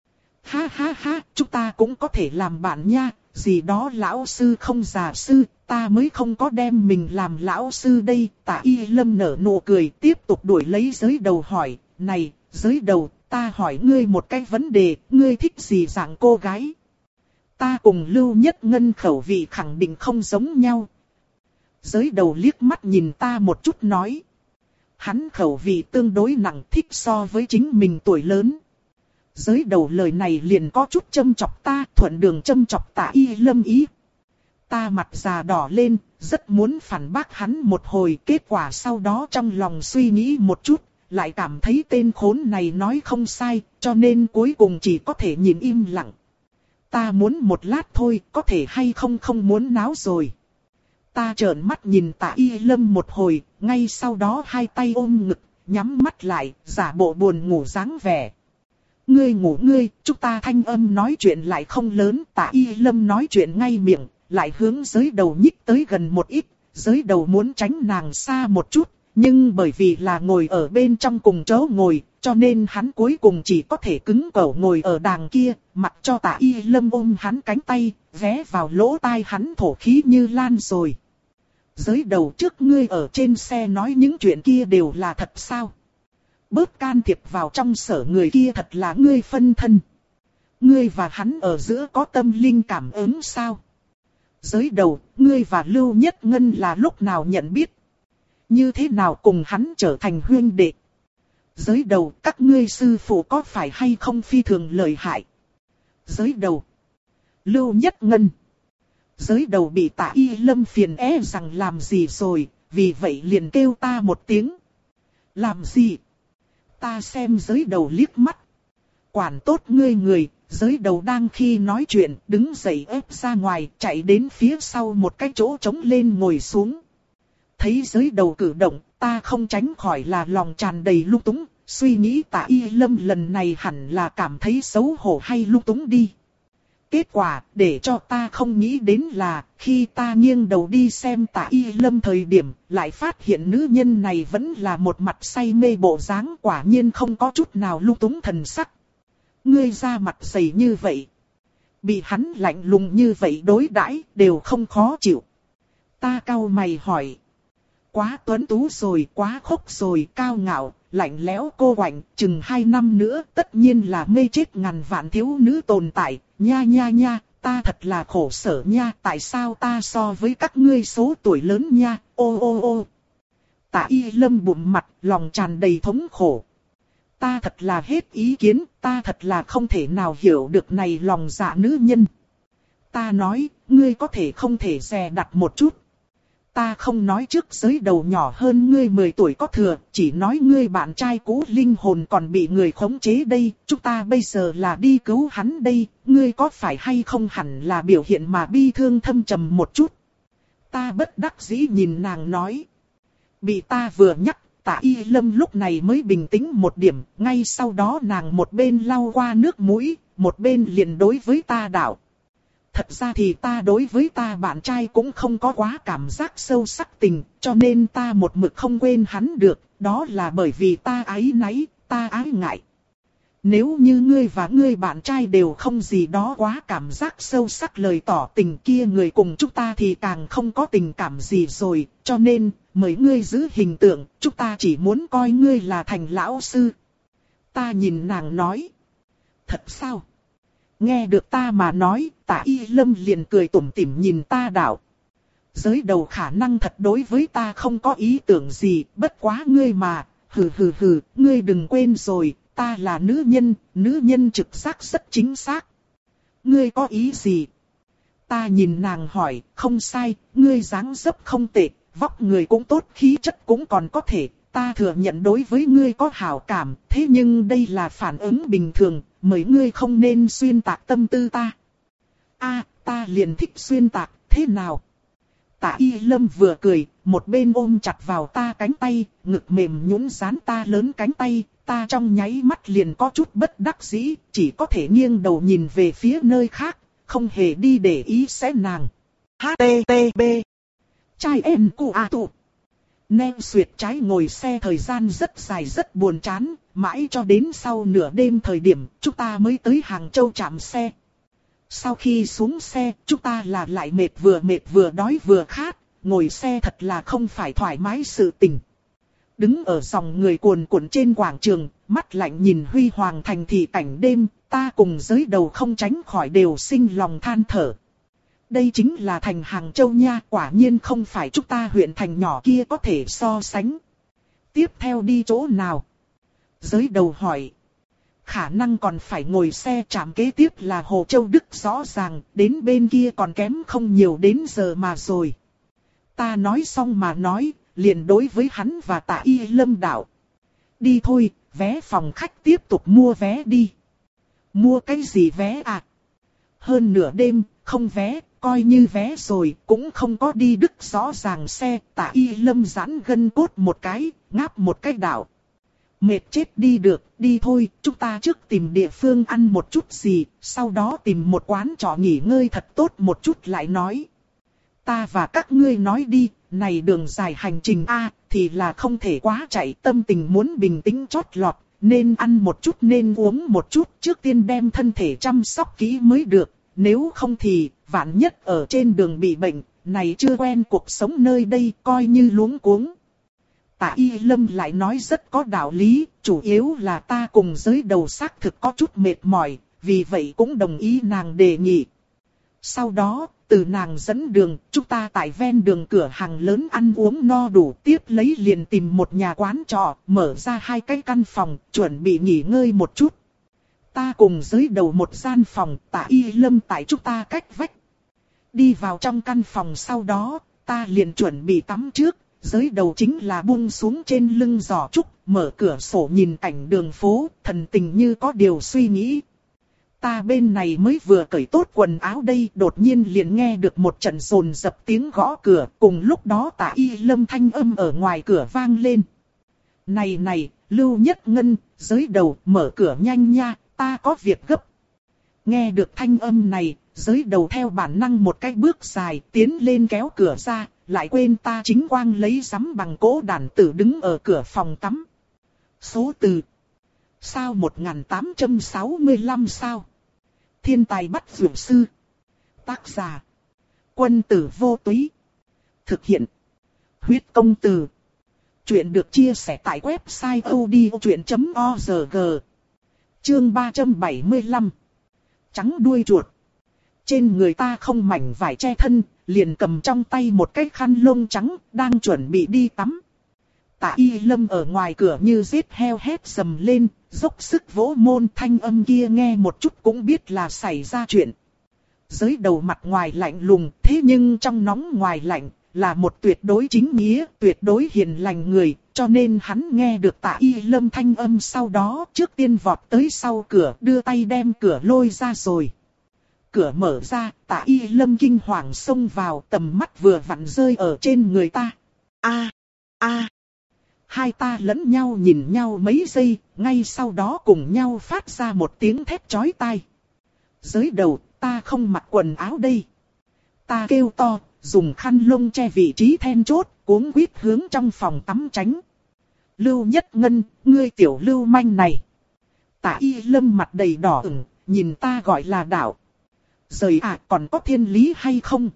Ha ha ha, chúng ta cũng có thể làm bạn nha, gì đó lão sư không già sư, ta mới không có đem mình làm lão sư đây. Tạ Y Lâm nở nụ cười, tiếp tục đuổi lấy giới đầu hỏi, này, giới đầu, ta hỏi ngươi một cái vấn đề, ngươi thích gì dạng cô gái? Ta cùng Lưu Nhất Ngân khẩu vị khẳng định không giống nhau. Giới đầu liếc mắt nhìn ta một chút nói. Hắn khẩu vị tương đối nặng, thích so với chính mình tuổi lớn. Giới đầu lời này liền có chút châm chọc ta, thuận đường châm chọc Tạ Y Lâm ý. Ta mặt già đỏ lên, rất muốn phản bác hắn một hồi, kết quả sau đó trong lòng suy nghĩ một chút, lại cảm thấy tên khốn này nói không sai, cho nên cuối cùng chỉ có thể nhìn im lặng. Ta muốn một lát thôi, có thể hay không không muốn náo rồi. Ta trợn mắt nhìn Tạ Y Lâm một hồi, ngay sau đó hai tay ôm ngực, nhắm mắt lại, giả bộ buồn ngủ dáng vẻ. Ngươi ngủ ngươi, chúng ta thanh âm nói chuyện lại không lớn. Tạ Y Lâm nói chuyện ngay miệng, lại hướng giới đầu nhích tới gần một ít. Giới đầu muốn tránh nàng xa một chút, nhưng bởi vì là ngồi ở bên trong cùng chỗ ngồi, cho nên hắn cuối cùng chỉ có thể cứng cẩu ngồi ở đàng kia, mặc cho Tạ Y Lâm ôm hắn cánh tay, vé vào lỗ tai hắn thổ khí như lan rồi. Giới đầu, trước ngươi ở trên xe nói những chuyện kia đều là thật sao? Bớt can thiệp vào trong sở người kia, thật là ngươi phân thân. Ngươi và hắn ở giữa có tâm linh cảm ứng sao? Giới đầu, ngươi và Lưu Nhất Ngân là lúc nào nhận biết? Như thế nào cùng hắn trở thành huynh đệ? Giới đầu, các ngươi sư phụ có phải hay không phi thường lợi hại? Giới đầu, Lưu Nhất Ngân. Giới đầu bị Tạ Y Lâm phiền é rằng làm gì rồi, vì vậy liền kêu ta một tiếng. Làm gì? Ta xem giới đầu liếc mắt. Quản tốt ngươi người, giới đầu đang khi nói chuyện, đứng dậy ép ra ngoài, chạy đến phía sau một cái chỗ trống lên ngồi xuống. Thấy giới đầu cử động, ta không tránh khỏi là lòng tràn đầy lung túng, suy nghĩ Tạ Y Lâm lần này hẳn là cảm thấy xấu hổ hay lung túng đi. Kết quả, để cho ta không nghĩ đến là, khi ta nghiêng đầu đi xem Tạ Y Lâm thời điểm, lại phát hiện nữ nhân này vẫn là một mặt say mê bộ dáng, quả nhiên không có chút nào lung túng thần sắc. Ngươi ra mặt dày như vậy, bị hắn lạnh lùng như vậy đối đãi đều không khó chịu. Ta cau mày hỏi. Quá tuấn tú rồi, quá khốc rồi, cao ngạo, lạnh lẽo cô quạnh, chừng hai năm nữa tất nhiên là mê chết ngàn vạn thiếu nữ tồn tại, nha nha nha, ta thật là khổ sở nha, tại sao ta so với các ngươi số tuổi lớn nha, ô ô ô. Tạ Y Lâm bụng mặt, lòng tràn đầy thống khổ. Ta thật là hết ý kiến, ta thật là không thể nào hiểu được này lòng dạ nữ nhân. Ta nói, ngươi có thể không thể dè đặt một chút. Ta không nói trước giới đầu nhỏ hơn ngươi mười tuổi có thừa, chỉ nói ngươi bạn trai cũ linh hồn còn bị người khống chế đây, chúng ta bây giờ là đi cứu hắn đây, ngươi có phải hay không hẳn là biểu hiện mà bi thương thâm trầm một chút. Ta bất đắc dĩ nhìn nàng nói. Bị ta vừa nhắc, Tạ Y Lâm lúc này mới bình tĩnh một điểm, ngay sau đó nàng một bên lau qua nước mũi, một bên liền đối với ta đạo. Thật ra thì ta đối với ta bạn trai cũng không có quá cảm giác sâu sắc tình, cho nên ta một mực không quên hắn được, đó là bởi vì ta áy náy, ta ái ngại. Nếu như ngươi và ngươi bạn trai đều không gì đó quá cảm giác sâu sắc lời tỏ tình kia, người cùng chúng ta thì càng không có tình cảm gì rồi, cho nên, mời ngươi giữ hình tượng, chúng ta chỉ muốn coi ngươi là thành lão sư. Ta nhìn nàng nói. Thật sao? Nghe được ta mà nói, Tạ Y Lâm liền cười tủm tỉm nhìn ta đạo. Giới đầu khả năng thật đối với ta không có ý tưởng gì, bất quá ngươi mà, hừ hừ hừ, ngươi đừng quên rồi, ta là nữ nhân, nữ nhân trực giác rất chính xác. Ngươi có ý gì? Ta nhìn nàng hỏi, không sai, ngươi dáng dấp không tệ, vóc người cũng tốt, khí chất cũng còn có thể, ta thừa nhận đối với ngươi có hảo cảm, thế nhưng đây là phản ứng bình thường, mời ngươi không nên xuyên tạc tâm tư ta. A, ta liền thích xuyên tạc, thế nào? Tạ Y Lâm vừa cười, một bên ôm chặt vào ta cánh tay, ngực mềm nhũn dán ta lớn cánh tay, ta trong nháy mắt liền có chút bất đắc dĩ, chỉ có thể nghiêng đầu nhìn về phía nơi khác, không hề đi để ý xé nàng. hát tê tê pê Trai em cu à tụ. Nem Xuyệt trái ngồi xe thời gian rất dài rất buồn chán, mãi cho đến sau nửa đêm thời điểm chúng ta mới tới Hàng Châu trạm xe. Sau khi xuống xe, chúng ta là lại mệt vừa mệt vừa đói vừa khát, ngồi xe thật là không phải thoải mái sự tình. Đứng ở dòng người cuồn cuộn trên quảng trường, mắt lạnh nhìn huy hoàng thành thị cảnh đêm, ta cùng giới đầu không tránh khỏi đều sinh lòng than thở. Đây chính là thành Hàng Châu nha, quả nhiên không phải chúng ta huyện thành nhỏ kia có thể so sánh. Tiếp theo đi chỗ nào? Giới đầu hỏi. Khả năng còn phải ngồi xe trạm kế tiếp là Hồ Châu Đức rõ ràng, đến bên kia còn kém không nhiều đến giờ mà rồi. Ta nói xong mà nói, liền đối với hắn và Tạ Y Lâm đạo. Đi thôi, vé phòng khách tiếp tục mua vé đi. Mua cái gì vé à? Hơn nửa đêm, không vé, coi như vé rồi, cũng không có đi Đức rõ ràng xe. Tạ Y Lâm giãn gân cốt một cái, ngáp một cái đạo. Mệt chết đi được, đi thôi, chúng ta trước tìm địa phương ăn một chút gì, sau đó tìm một quán trọ nghỉ ngơi thật tốt một chút lại nói. Ta và các ngươi nói đi, này đường dài hành trình A, thì là không thể quá chạy, tâm tình muốn bình tĩnh chót lọt, nên ăn một chút nên uống một chút, trước tiên đem thân thể chăm sóc kỹ mới được, nếu không thì, vạn nhất ở trên đường bị bệnh, này chưa quen cuộc sống nơi đây, coi như luống cuống. Tạ Y Lâm lại nói rất có đạo lý, chủ yếu là ta cùng giới đầu xác thực có chút mệt mỏi, vì vậy cũng đồng ý nàng đề nghị. Sau đó, từ nàng dẫn đường, chúng ta tại ven đường cửa hàng lớn ăn uống no đủ, tiếp lấy liền tìm một nhà quán trọ, mở ra hai cái căn phòng, chuẩn bị nghỉ ngơi một chút. Ta cùng giới đầu một gian phòng, Tạ Y Lâm tại chúng ta cách vách. Đi vào trong căn phòng sau đó, ta liền chuẩn bị tắm trước. Giới đầu chính là buông xuống trên lưng giỏ trúc, mở cửa sổ nhìn cảnh đường phố, thần tình như có điều suy nghĩ. Ta bên này mới vừa cởi tốt quần áo đây, đột nhiên liền nghe được một trận rồn dập tiếng gõ cửa, cùng lúc đó Tạ Y Lâm thanh âm ở ngoài cửa vang lên. Này này, Lưu Nhất Ngân, giới đầu, mở cửa nhanh nha, ta có việc gấp. Nghe được thanh âm này, giới đầu theo bản năng một cái bước dài, tiến lên kéo cửa ra. Lại quên ta chính quang lấy sắm bằng cỗ đàn tử đứng ở cửa phòng tắm. Số từ. Sao một nghìn tám trăm sáu mươi lăm sao. Thiên tài bắt dược sư. Tác giả. Quân tử vô túy. Thực hiện. Huyết công từ. Chuyện được chia sẻ tại website odchuyện chấm org. Chương ba trăm bảy mươi lăm. Trắng đuôi chuột. Trên người ta không mảnh vải che thân, liền cầm trong tay một cái khăn lông trắng, đang chuẩn bị đi tắm. Tạ Y Lâm ở ngoài cửa như giết heo hét sầm lên, dốc sức vỗ môn, thanh âm kia nghe một chút cũng biết là xảy ra chuyện. Giới đầu mặt ngoài lạnh lùng, thế nhưng trong nóng ngoài lạnh, là một tuyệt đối chính nghĩa, tuyệt đối hiền lành người, cho nên hắn nghe được Tạ Y Lâm thanh âm sau đó, trước tiên vọt tới sau cửa, đưa tay đem cửa lôi ra rồi. Cửa mở ra, Tạ Y Lâm kinh hoàng xông vào, tầm mắt vừa vặn rơi ở trên người ta. A, a. Hai ta lẫn nhau nhìn nhau mấy giây, ngay sau đó cùng nhau phát ra một tiếng thét chói tai. Giới đầu, ta không mặc quần áo đây. Ta kêu to, dùng khăn lông che vị trí then chốt, cuống quýt hướng trong phòng tắm tránh. Lưu Nhất Ngân, ngươi tiểu lưu manh này. Tạ Y Lâm mặt đầy đỏ ửng, nhìn ta gọi là đạo. Rời à, còn có thiên lý hay không?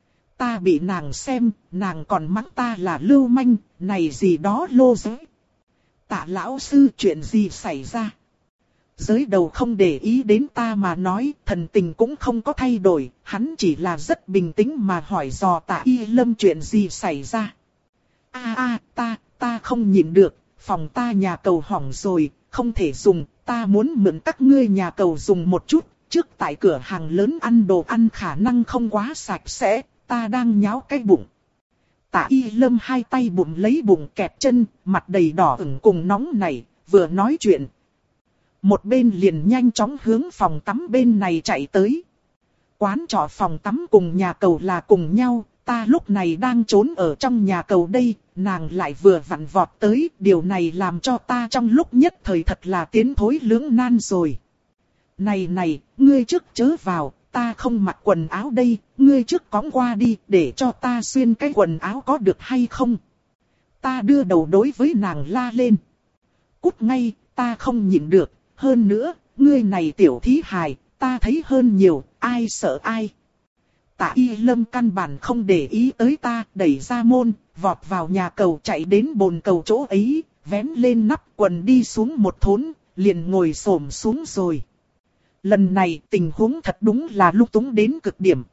Ta bị nàng xem, nàng còn mắng ta là lưu manh, này gì đó lô giới. Tạ lão sư, chuyện gì xảy ra? Giới đầu không để ý đến ta mà nói, thần tình cũng không có thay đổi, hắn chỉ là rất bình tĩnh mà hỏi dò Tạ Y Lâm chuyện gì xảy ra. A a, ta, ta không nhịn được, phòng ta nhà cầu hỏng rồi, không thể dùng, ta muốn mượn các ngươi nhà cầu dùng một chút. Trước tại cửa hàng lớn ăn đồ ăn khả năng không quá sạch sẽ, ta đang nháo cái bụng. Tạ Y Lâm hai tay bụng lấy bụng kẹp chân, mặt đầy đỏ ửng cùng nóng nảy, vừa nói chuyện. Một bên liền nhanh chóng hướng phòng tắm bên này chạy tới. Quán trọ phòng tắm cùng nhà cầu là cùng nhau, ta lúc này đang trốn ở trong nhà cầu đây, nàng lại vừa vặn vọt tới, điều này làm cho ta trong lúc nhất thời thật là tiến thối lưỡng nan rồi. Này này, ngươi trước chớ vào, ta không mặc quần áo đây, ngươi trước cõng qua đi, để cho ta xuyên cái quần áo có được hay không? Ta đưa đầu đối với nàng la lên. Cút ngay, ta không nhịn được, hơn nữa, ngươi này tiểu thí hài, ta thấy hơn nhiều, ai sợ ai. Tạ Y Lâm căn bản không để ý tới ta, đẩy ra môn, vọt vào nhà cầu chạy đến bồn cầu chỗ ấy, vén lên nắp quần đi xuống một thốn, liền ngồi xổm xuống rồi. Lần này tình huống thật đúng là lung túng đến cực điểm.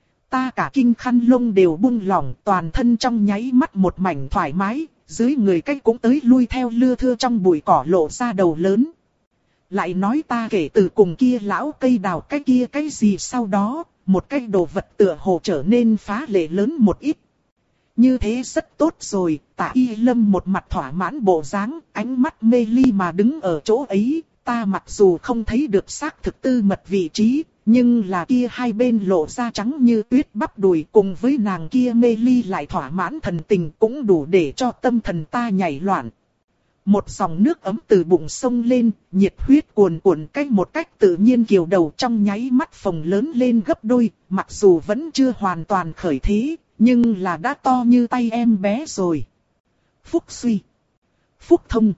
Ta cả kinh khăn lông đều buông lỏng, toàn thân trong nháy mắt một mảnh thoải mái, dưới người cách cũng tới lui theo lưa thưa trong bụi cỏ lộ ra đầu lớn. Lại nói ta kể từ cùng kia lão cây đào cái kia cái gì sau đó, một cái đồ vật tựa hồ trở nên phá lệ lớn một ít. Như thế rất tốt rồi, Tạ Y Lâm một mặt thỏa mãn bộ dáng, ánh mắt mê ly mà đứng ở chỗ ấy. Ta mặc dù không thấy được xác thực tư mật vị trí, nhưng là kia hai bên lộ ra trắng như tuyết bắp đùi cùng với nàng kia mê ly lại thỏa mãn thần tình cũng đủ để cho tâm thần ta nhảy loạn. Một dòng nước ấm từ bụng sông lên, nhiệt huyết cuồn cuộn cách một cách tự nhiên kiều đầu trong nháy mắt phồng lớn lên gấp đôi, mặc dù vẫn chưa hoàn toàn khởi thế, nhưng là đã to như tay em bé rồi. Phúc suy, phúc thông.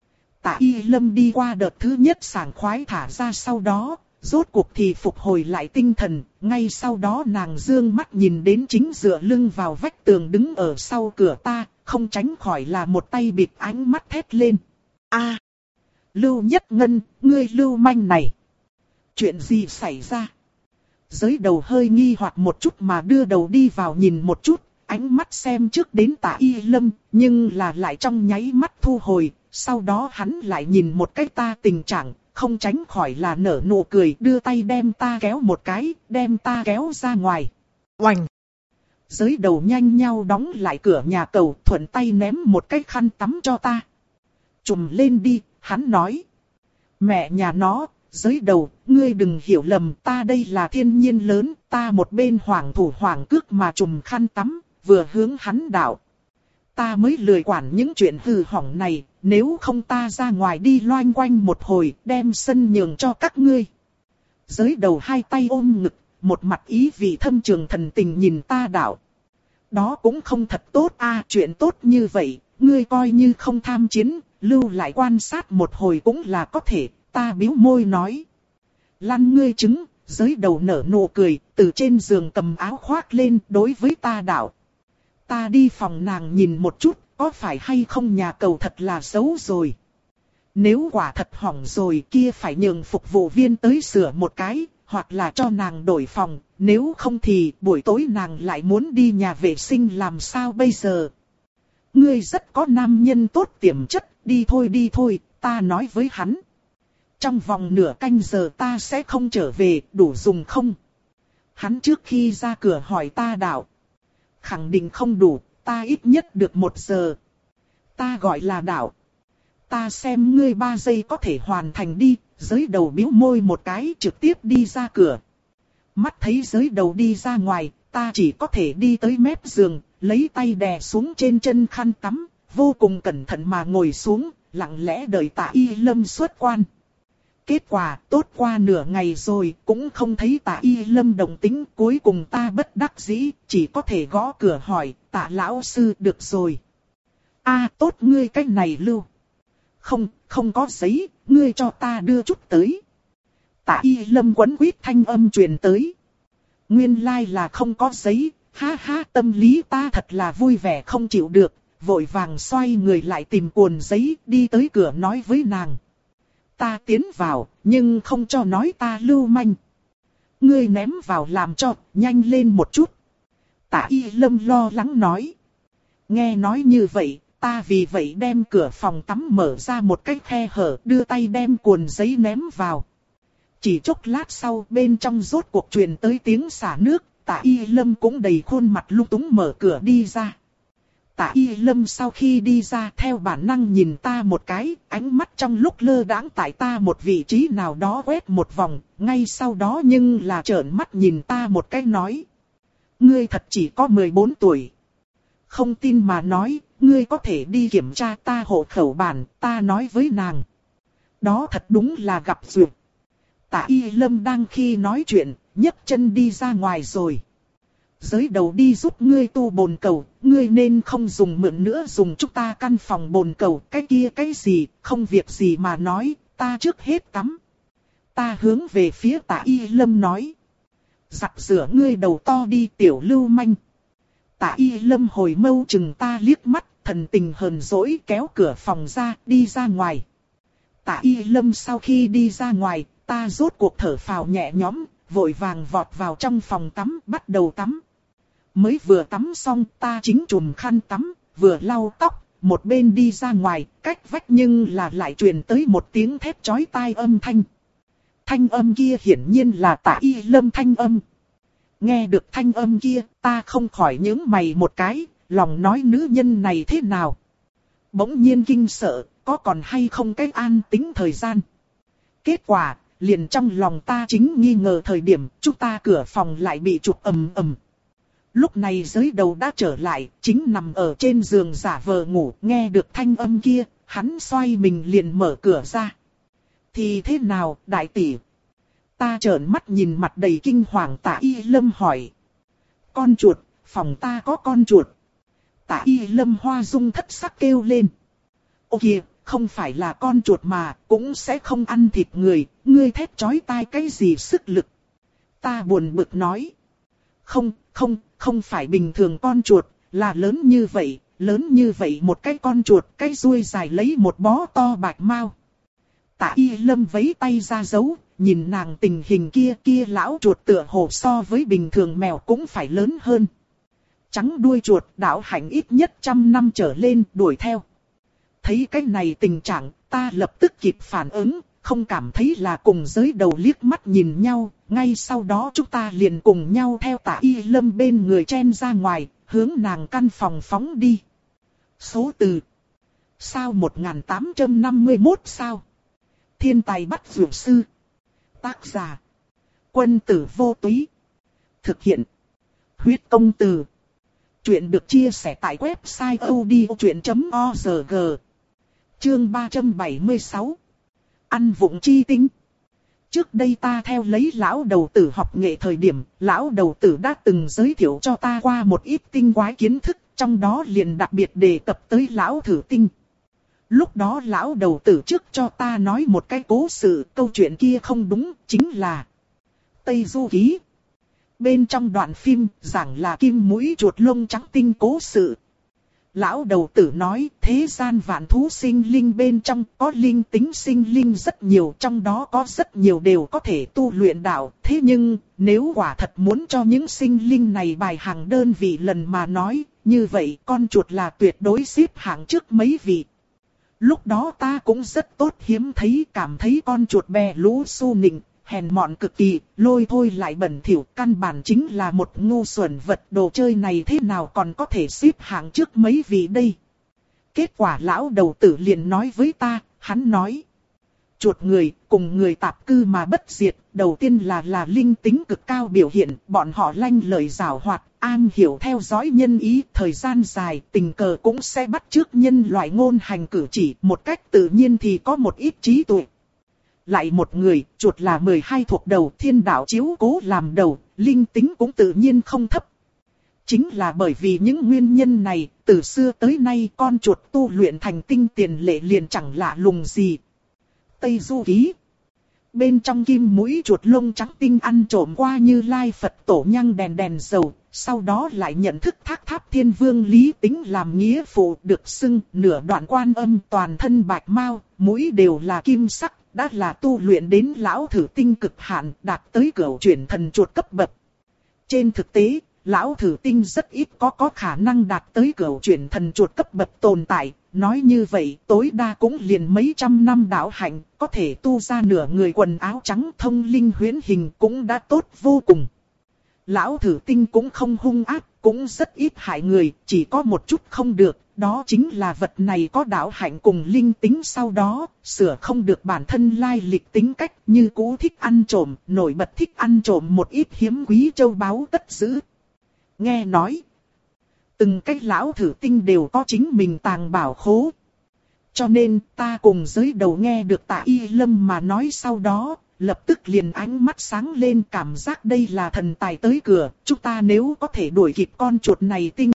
Tạ Y Lâm đi qua đợt thứ nhất sảng khoái thả ra sau đó, rốt cuộc thì phục hồi lại tinh thần, ngay sau đó nàng dương mắt nhìn đến chính dựa lưng vào vách tường đứng ở sau cửa ta, không tránh khỏi là một tay bịt ánh mắt thét lên. A, Lưu Nhất Ngân, ngươi lưu manh này. Chuyện gì xảy ra? Giới đầu hơi nghi hoặc một chút mà đưa đầu đi vào nhìn một chút, ánh mắt xem trước đến Tạ Y Lâm, nhưng là lại trong nháy mắt thu hồi. Sau đó hắn lại nhìn một cái ta tình trạng, không tránh khỏi là nở nụ cười, đưa tay đem ta kéo một cái, đem ta kéo ra ngoài. Oành! Giới đầu nhanh nhau đóng lại cửa nhà cầu, thuận tay ném một cái khăn tắm cho ta. Trùm lên đi, hắn nói. Mẹ nhà nó, giới đầu, ngươi đừng hiểu lầm, ta đây là thiên nhiên lớn, ta một bên hoảng thủ hoảng cước mà trùm khăn tắm, vừa hướng hắn đảo. Ta mới lười quản những chuyện hư hỏng này, nếu không ta ra ngoài đi loanh quanh một hồi, đem sân nhường cho các ngươi. Giới đầu hai tay ôm ngực, một mặt ý vị thâm trường thần tình nhìn ta đảo. Đó cũng không thật tốt a, chuyện tốt như vậy, ngươi coi như không tham chiến, lưu lại quan sát một hồi cũng là có thể, ta bĩu môi nói. Lăn ngươi trứng, giới đầu nở nụ cười, từ trên giường cầm áo khoác lên đối với ta đảo. Ta đi phòng nàng nhìn một chút, có phải hay không nhà cầu thật là xấu rồi. Nếu quả thật hỏng rồi kia phải nhường phục vụ viên tới sửa một cái, hoặc là cho nàng đổi phòng, nếu không thì buổi tối nàng lại muốn đi nhà vệ sinh làm sao bây giờ. Ngươi rất có nam nhân tốt tiềm chất, đi thôi đi thôi, ta nói với hắn. Trong vòng nửa canh giờ ta sẽ không trở về, đủ dùng không? Hắn trước khi ra cửa hỏi ta đạo. Khẳng định không đủ, ta ít nhất được một giờ. Ta gọi là đạo. Ta xem ngươi ba giây có thể hoàn thành đi, giới đầu bĩu môi một cái trực tiếp đi ra cửa. Mắt thấy giới đầu đi ra ngoài, ta chỉ có thể đi tới mép giường, lấy tay đè xuống trên chân khăn tắm, vô cùng cẩn thận mà ngồi xuống, lặng lẽ đợi Tạ Y Lâm xuất quan. Kết quả tốt qua nửa ngày rồi cũng không thấy Tạ Y Lâm động tĩnh, cuối cùng ta bất đắc dĩ, chỉ có thể gõ cửa hỏi, Tạ lão sư được rồi. A tốt ngươi cách này lưu. Không, không có giấy, ngươi cho ta đưa chút tới. Tạ Y Lâm quấn quýt thanh âm truyền tới. Nguyên lai like là không có giấy, ha ha, tâm lý ta thật là vui vẻ không chịu được, vội vàng xoay người lại tìm cuộn giấy, đi tới cửa nói với nàng. Ta tiến vào, nhưng không cho nói ta lưu manh. Ngươi ném vào làm cho, nhanh lên một chút. Tạ Y Lâm lo lắng nói. Nghe nói như vậy, ta vì vậy đem cửa phòng tắm mở ra một cái khe hở, đưa tay đem cuộn giấy ném vào. Chỉ chốc lát sau, bên trong rốt cuộc truyền tới tiếng xả nước, Tạ Y Lâm cũng đầy khuôn mặt lung túng mở cửa đi ra. Tạ Y Lâm sau khi đi ra theo bản năng nhìn ta một cái, ánh mắt trong lúc lơ đãng tại ta một vị trí nào đó quét một vòng, ngay sau đó nhưng là trợn mắt nhìn ta một cái nói. ngươi thật chỉ có mười bốn tuổi. Không tin mà nói, ngươi có thể đi kiểm tra ta hộ khẩu bản, ta nói với nàng. Đó thật đúng là gặp duyệt. Tạ Y Lâm đang khi nói chuyện, nhấc chân đi ra ngoài rồi. Giới đầu đi giúp ngươi tu bồn cầu, ngươi nên không dùng mượn nữa, dùng chúng ta căn phòng bồn cầu, cái kia cái gì, không việc gì mà nói, ta trước hết tắm. Ta hướng về phía Tạ Y Lâm nói. Giặt rửa ngươi đầu to đi tiểu lưu manh. Tạ Y Lâm hồi mâu chừng ta liếc mắt, thần tình hờn dỗi kéo cửa phòng ra, đi ra ngoài. Tạ Y Lâm sau khi đi ra ngoài, ta rốt cuộc thở phào nhẹ nhõm, vội vàng vọt vào trong phòng tắm, bắt đầu tắm. Mới vừa tắm xong, ta chính chùm khăn tắm, vừa lau tóc, một bên đi ra ngoài, cách vách nhưng là lại truyền tới một tiếng thét chói tai âm thanh. Thanh âm kia hiển nhiên là Tạ Y Lâm thanh âm. Nghe được thanh âm kia, ta không khỏi nhướng mày một cái, lòng nói nữ nhân này thế nào. Bỗng nhiên kinh sợ, có còn hay không cái an tính thời gian. Kết quả, liền trong lòng ta chính nghi ngờ thời điểm, chúng ta cửa phòng lại bị chụp ầm ầm. Lúc này giới đầu đã trở lại, chính nằm ở trên giường giả vờ ngủ, nghe được thanh âm kia, hắn xoay mình liền mở cửa ra. Thì thế nào, đại tỷ? Ta trợn mắt nhìn mặt đầy kinh hoàng Tạ Y Lâm hỏi. Con chuột, phòng ta có con chuột. Tạ Y Lâm hoa dung thất sắc kêu lên. Ô kìa, không phải là con chuột mà, cũng sẽ không ăn thịt người, ngươi thét chói tai cái gì sức lực. Ta buồn bực nói. Không, không, không phải bình thường con chuột, là lớn như vậy, lớn như vậy một cái con chuột, cái ruồi dài lấy một bó to bạch mao. Tạ Y Lâm vẫy tay ra dấu, nhìn nàng tình hình kia kia lão chuột tựa hồ so với bình thường mèo cũng phải lớn hơn. Trắng đuôi chuột đạo hạnh ít nhất trăm năm trở lên đuổi theo. Thấy cái này tình trạng, ta lập tức kịp phản ứng, không cảm thấy là cùng giới đầu liếc mắt nhìn nhau, ngay sau đó chúng ta liền cùng nhau theo Tạ Y Lâm bên người chen ra ngoài, hướng nàng căn phòng phóng đi. Số từ. Sao một nghìn tám trăm năm mươi mốt sao? Thiên tài bắt dược sư. Tác giả. Quân tử vô túy. Thực hiện. Huyết công từ. Chuyện được chia sẻ tại website odchuyện chấm org. Chương ba trăm bảy mươi sáu. Ăn vụng chi tinh. Trước đây ta theo lấy lão đầu tử học nghệ thời điểm, lão đầu tử đã từng giới thiệu cho ta qua một ít tinh quái kiến thức, trong đó liền đặc biệt đề cập tới lão thử tinh. Lúc đó lão đầu tử trước cho ta nói một cái cố sự, câu chuyện kia không đúng, chính là Tây Du Ký. Bên trong đoạn phim, giảng là kim mũi chuột lông trắng tinh cố sự. Lão đầu tử nói, thế gian vạn thú sinh linh bên trong có linh tính sinh linh rất nhiều, trong đó có rất nhiều đều có thể tu luyện đạo. Thế nhưng, nếu quả thật muốn cho những sinh linh này bài hàng đơn vị lần mà nói, như vậy con chuột là tuyệt đối xếp hạng trước mấy vị. Lúc đó ta cũng rất tốt hiếm thấy, cảm thấy con chuột bè lũ su nịnh, hèn mọn cực kỳ, lôi thôi lại bẩn thỉu, căn bản chính là một ngu xuẩn vật, đồ chơi này thế nào còn có thể xếp hạng trước mấy vị đây. Kết quả lão đầu tử liền nói với ta, hắn nói. Chuột người, cùng người tạp cư mà bất diệt, đầu tiên là là linh tính cực cao biểu hiện, bọn họ lanh lợi giảo hoạt, an hiểu theo dõi nhân ý, thời gian dài, tình cờ cũng sẽ bắt chước nhân loại ngôn hành cử chỉ, một cách tự nhiên thì có một ít trí tuệ. Lại một người, chuột là mười hai thuộc đầu, thiên đạo chiếu cố làm đầu, linh tính cũng tự nhiên không thấp. Chính là bởi vì những nguyên nhân này, từ xưa tới nay con chuột tu luyện thành tinh tiền lệ liền chẳng lạ lùng gì. Tây Du Ký. Bên trong kim mũi chuột lông trắng tinh ăn trộm qua Như Lai Phật tổ nhang đèn đèn dầu, sau đó lại nhận thức thác tháp thiên vương Lý Tính làm nghĩa phụ, được xưng nửa đoạn quan âm toàn thân bạch mao, mũi đều là kim sắc, đã là tu luyện đến lão thử tinh cực hạn, đạt tới cửu chuyển thần chuột cấp bậc. Trên thực tế, lão thử tinh rất ít có có khả năng đạt tới cửu chuyển thần chuột cấp bậc tồn tại. Nói như vậy, tối đa cũng liền mấy trăm năm đạo hạnh, có thể tu ra nửa người quần áo trắng thông linh huyễn hình cũng đã tốt vô cùng. Lão thử tinh cũng không hung ác, cũng rất ít hại người, chỉ có một chút không được, đó chính là vật này có đạo hạnh cùng linh tính, sau đó, sửa không được bản thân lai lịch tính cách, như cũ thích ăn trộm, nổi bật thích ăn trộm một ít hiếm quý châu báu tất giữ. Nghe nói, từng cái lão thử tinh đều có chính mình tàng bảo khố. Cho nên ta cùng giới đầu nghe được Tạ Y Lâm mà nói sau đó, lập tức liền ánh mắt sáng lên, cảm giác đây là thần tài tới cửa, chúng ta nếu có thể đuổi kịp con chuột này tinh.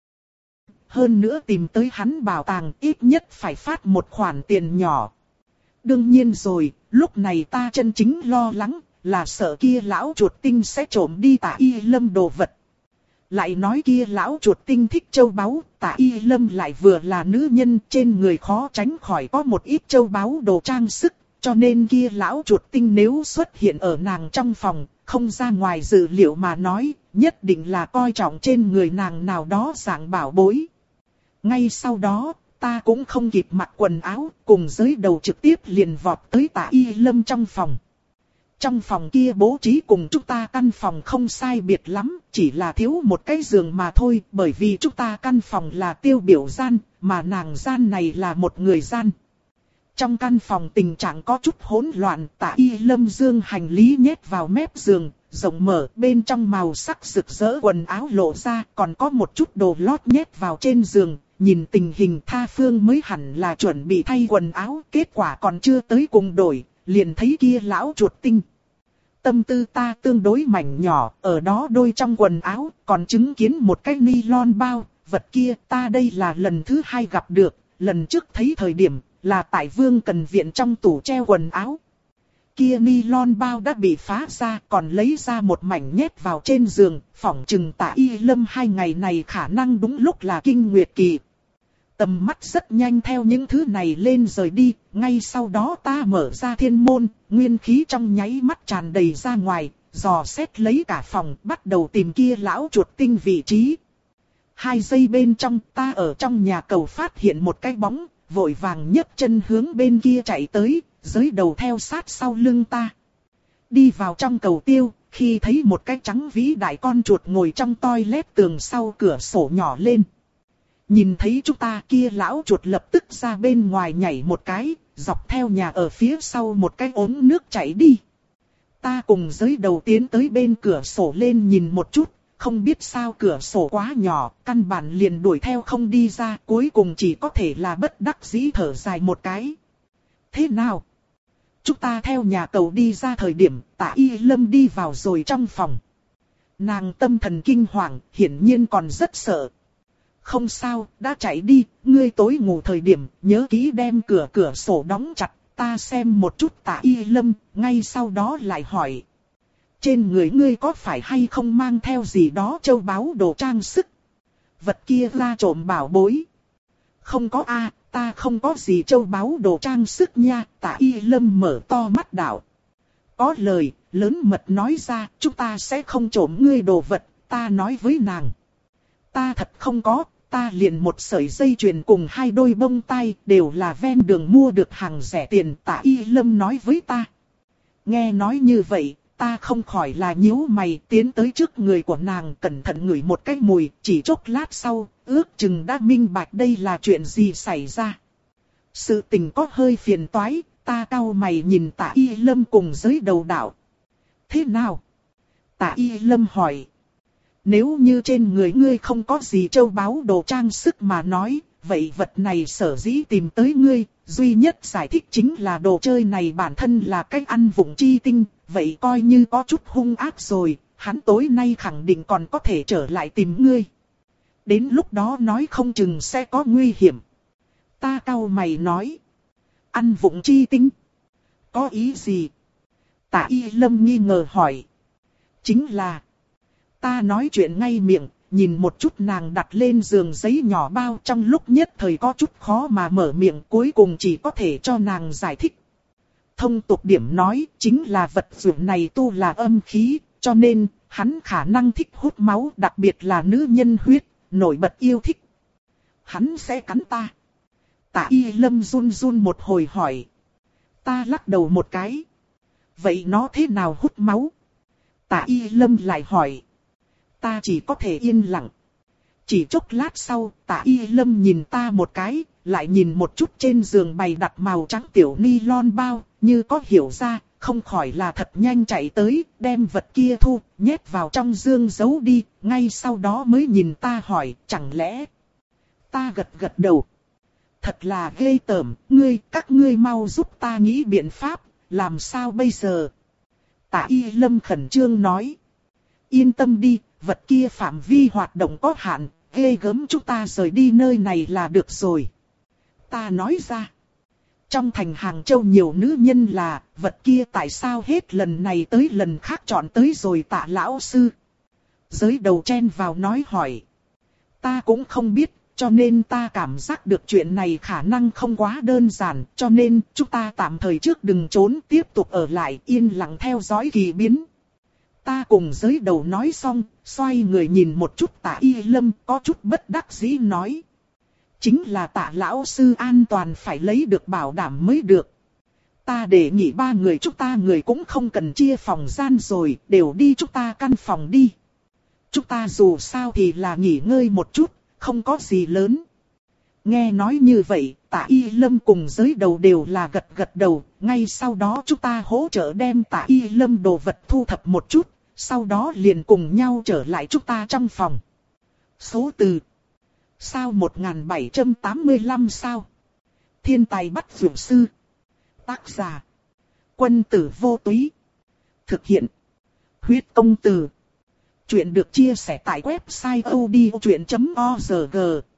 Hơn nữa tìm tới hắn bảo tàng, ít nhất phải phát một khoản tiền nhỏ. Đương nhiên rồi, lúc này ta chân chính lo lắng, là sợ kia lão chuột tinh sẽ trộm đi Tạ Y Lâm đồ vật. Lại nói kia lão chuột tinh thích châu báu, Tạ Y Lâm lại vừa là nữ nhân, trên người khó tránh khỏi có một ít châu báu đồ trang sức, cho nên kia lão chuột tinh nếu xuất hiện ở nàng trong phòng, không ra ngoài dự liệu mà nói, nhất định là coi trọng trên người nàng nào đó dạng bảo bối. Ngay sau đó, ta cũng không kịp mặc quần áo, cùng giới đầu trực tiếp liền vọt tới Tạ Y Lâm trong phòng. Trong phòng kia bố trí cùng chúng ta căn phòng không sai biệt lắm, chỉ là thiếu một cái giường mà thôi, bởi vì chúng ta căn phòng là tiêu biểu gian, mà nàng gian này là một người gian. Trong căn phòng tình trạng có chút hỗn loạn, Tạ Y Lâm dương hành lý nhét vào mép giường, rộng mở, bên trong màu sắc rực rỡ quần áo lộ ra, còn có một chút đồ lót nhét vào trên giường. Nhìn tình hình Tha Phương mới hẳn là chuẩn bị thay quần áo, kết quả còn chưa tới cùng đổi, liền thấy kia lão chuột tinh. Tâm tư ta tương đối mảnh nhỏ, ở đó đôi trong quần áo, còn chứng kiến một cái nylon bao, vật kia ta đây là lần thứ hai gặp được, lần trước thấy thời điểm, là tại Vương Cần Viện trong tủ treo quần áo. Kia nylon bao đã bị phá ra, còn lấy ra một mảnh nhét vào trên giường, phỏng chừng Tạ Y Lâm hai ngày này khả năng đúng lúc là kinh nguyệt kỳ. Tầm mắt rất nhanh theo những thứ này lên rời đi, ngay sau đó ta mở ra thiên môn, nguyên khí trong nháy mắt tràn đầy ra ngoài, dò xét lấy cả phòng, bắt đầu tìm kia lão chuột tinh vị trí. Hai giây bên trong, ta ở trong nhà cầu phát hiện một cái bóng, vội vàng nhấc chân hướng bên kia chạy tới, giới đầu theo sát sau lưng ta. Đi vào trong cầu tiêu, khi thấy một cái trắng vĩ đại con chuột ngồi trong toilet tường sau cửa sổ nhỏ lên. Nhìn thấy chúng ta kia lão chuột lập tức ra bên ngoài nhảy một cái, dọc theo nhà ở phía sau một cái ống nước chảy đi. Ta cùng giới đầu tiến tới bên cửa sổ lên nhìn một chút, không biết sao cửa sổ quá nhỏ, căn bản liền đuổi theo không đi ra, cuối cùng chỉ có thể là bất đắc dĩ thở dài một cái. Thế nào? Chúng ta theo nhà cầu đi ra thời điểm, Tạ Y Lâm đi vào rồi trong phòng. Nàng tâm thần kinh hoàng, hiển nhiên còn rất sợ. Không sao, đã chạy đi, ngươi tối ngủ thời điểm, nhớ kỹ đem cửa cửa sổ đóng chặt, ta xem một chút Tạ Y Lâm, ngay sau đó lại hỏi. Trên người ngươi có phải hay không mang theo gì đó châu báu đồ trang sức? Vật kia ra trộm bảo bối. Không có a, ta không có gì châu báu đồ trang sức nha, Tạ Y Lâm mở to mắt đảo. Có lời, lớn mật nói ra, chúng ta sẽ không trộm ngươi đồ vật, ta nói với nàng. Ta thật không có, ta liền một sợi dây chuyền cùng hai đôi bông tai, đều là ven đường mua được hàng rẻ tiền, Tạ Y Lâm nói với ta. Nghe nói như vậy, ta không khỏi là nhíu mày, tiến tới trước người của nàng cẩn thận ngửi một cái mùi, chỉ chốc lát sau, ước chừng đã minh bạch đây là chuyện gì xảy ra. Sự tình có hơi phiền toái, ta cau mày nhìn Tạ Y Lâm cùng giới đầu đạo. Thế nào? Tạ Y Lâm hỏi. Nếu như trên người ngươi không có gì châu báu đồ trang sức mà nói, vậy vật này sở dĩ tìm tới ngươi, duy nhất giải thích chính là đồ chơi này bản thân là cách ăn vụng chi tinh, vậy coi như có chút hung ác rồi, hắn tối nay khẳng định còn có thể trở lại tìm ngươi. Đến lúc đó nói không chừng sẽ có nguy hiểm. Ta cau mày nói. Ăn vụng chi tinh? Có ý gì? Tạ Y Lâm nghi ngờ hỏi. Chính là... Ta nói chuyện ngay miệng, nhìn một chút nàng đặt lên giường giấy nhỏ bao, trong lúc nhất thời có chút khó mà mở miệng, cuối cùng chỉ có thể cho nàng giải thích. Thông tục điểm nói, chính là vật dụng này tu là âm khí, cho nên, hắn khả năng thích hút máu, đặc biệt là nữ nhân huyết, nổi bật yêu thích. Hắn sẽ cắn ta. Tạ Y Lâm run run một hồi hỏi. Ta lắc đầu một cái. Vậy nó thế nào hút máu? Tạ Y Lâm lại hỏi. Ta chỉ có thể yên lặng. Chỉ chốc lát sau, Tạ Y Lâm nhìn ta một cái, lại nhìn một chút trên giường bày đặt màu trắng tiểu nylon bao, như có hiểu ra, không khỏi là thật nhanh chạy tới, đem vật kia thu, nhét vào trong dương giấu đi, ngay sau đó mới nhìn ta hỏi, chẳng lẽ... Ta gật gật đầu. Thật là ghê tởm, ngươi, các ngươi mau giúp ta nghĩ biện pháp, làm sao bây giờ? Tạ Y Lâm khẩn trương nói. Yên tâm đi, vật kia phạm vi hoạt động có hạn, ghê gớm chúng ta rời đi nơi này là được rồi. Ta nói ra. Trong thành Hàng Châu nhiều nữ nhân là, vật kia tại sao hết lần này tới lần khác chọn tới rồi Tạ lão sư? Giới đầu chen vào nói hỏi. Ta cũng không biết, cho nên ta cảm giác được chuyện này khả năng không quá đơn giản, cho nên chúng ta tạm thời trước đừng trốn, tiếp tục ở lại yên lặng theo dõi kỳ biến. Ta cùng giới đầu nói xong, xoay người nhìn một chút Tạ Y Lâm, có chút bất đắc dĩ nói. Chính là Tạ lão sư an toàn phải lấy được bảo đảm mới được. Ta đề nghị ba người chúng ta người cũng không cần chia phòng gian rồi, đều đi chúng ta căn phòng đi. Chúng ta dù sao thì là nghỉ ngơi một chút, không có gì lớn. Nghe nói như vậy, Tạ Y Lâm cùng giới đầu đều là gật gật đầu, ngay sau đó chúng ta hỗ trợ đem Tạ Y Lâm đồ vật thu thập một chút, sau đó liền cùng nhau trở lại chúng ta trong phòng. Số từ sao một nghìn bảy trăm tám mươi lăm sao? Thiên tài bắt dược sư. Tác giả Quân tử vô túy. Thực hiện Huyết công từ. Chuyện được chia sẻ tại website odchuyện chấm org.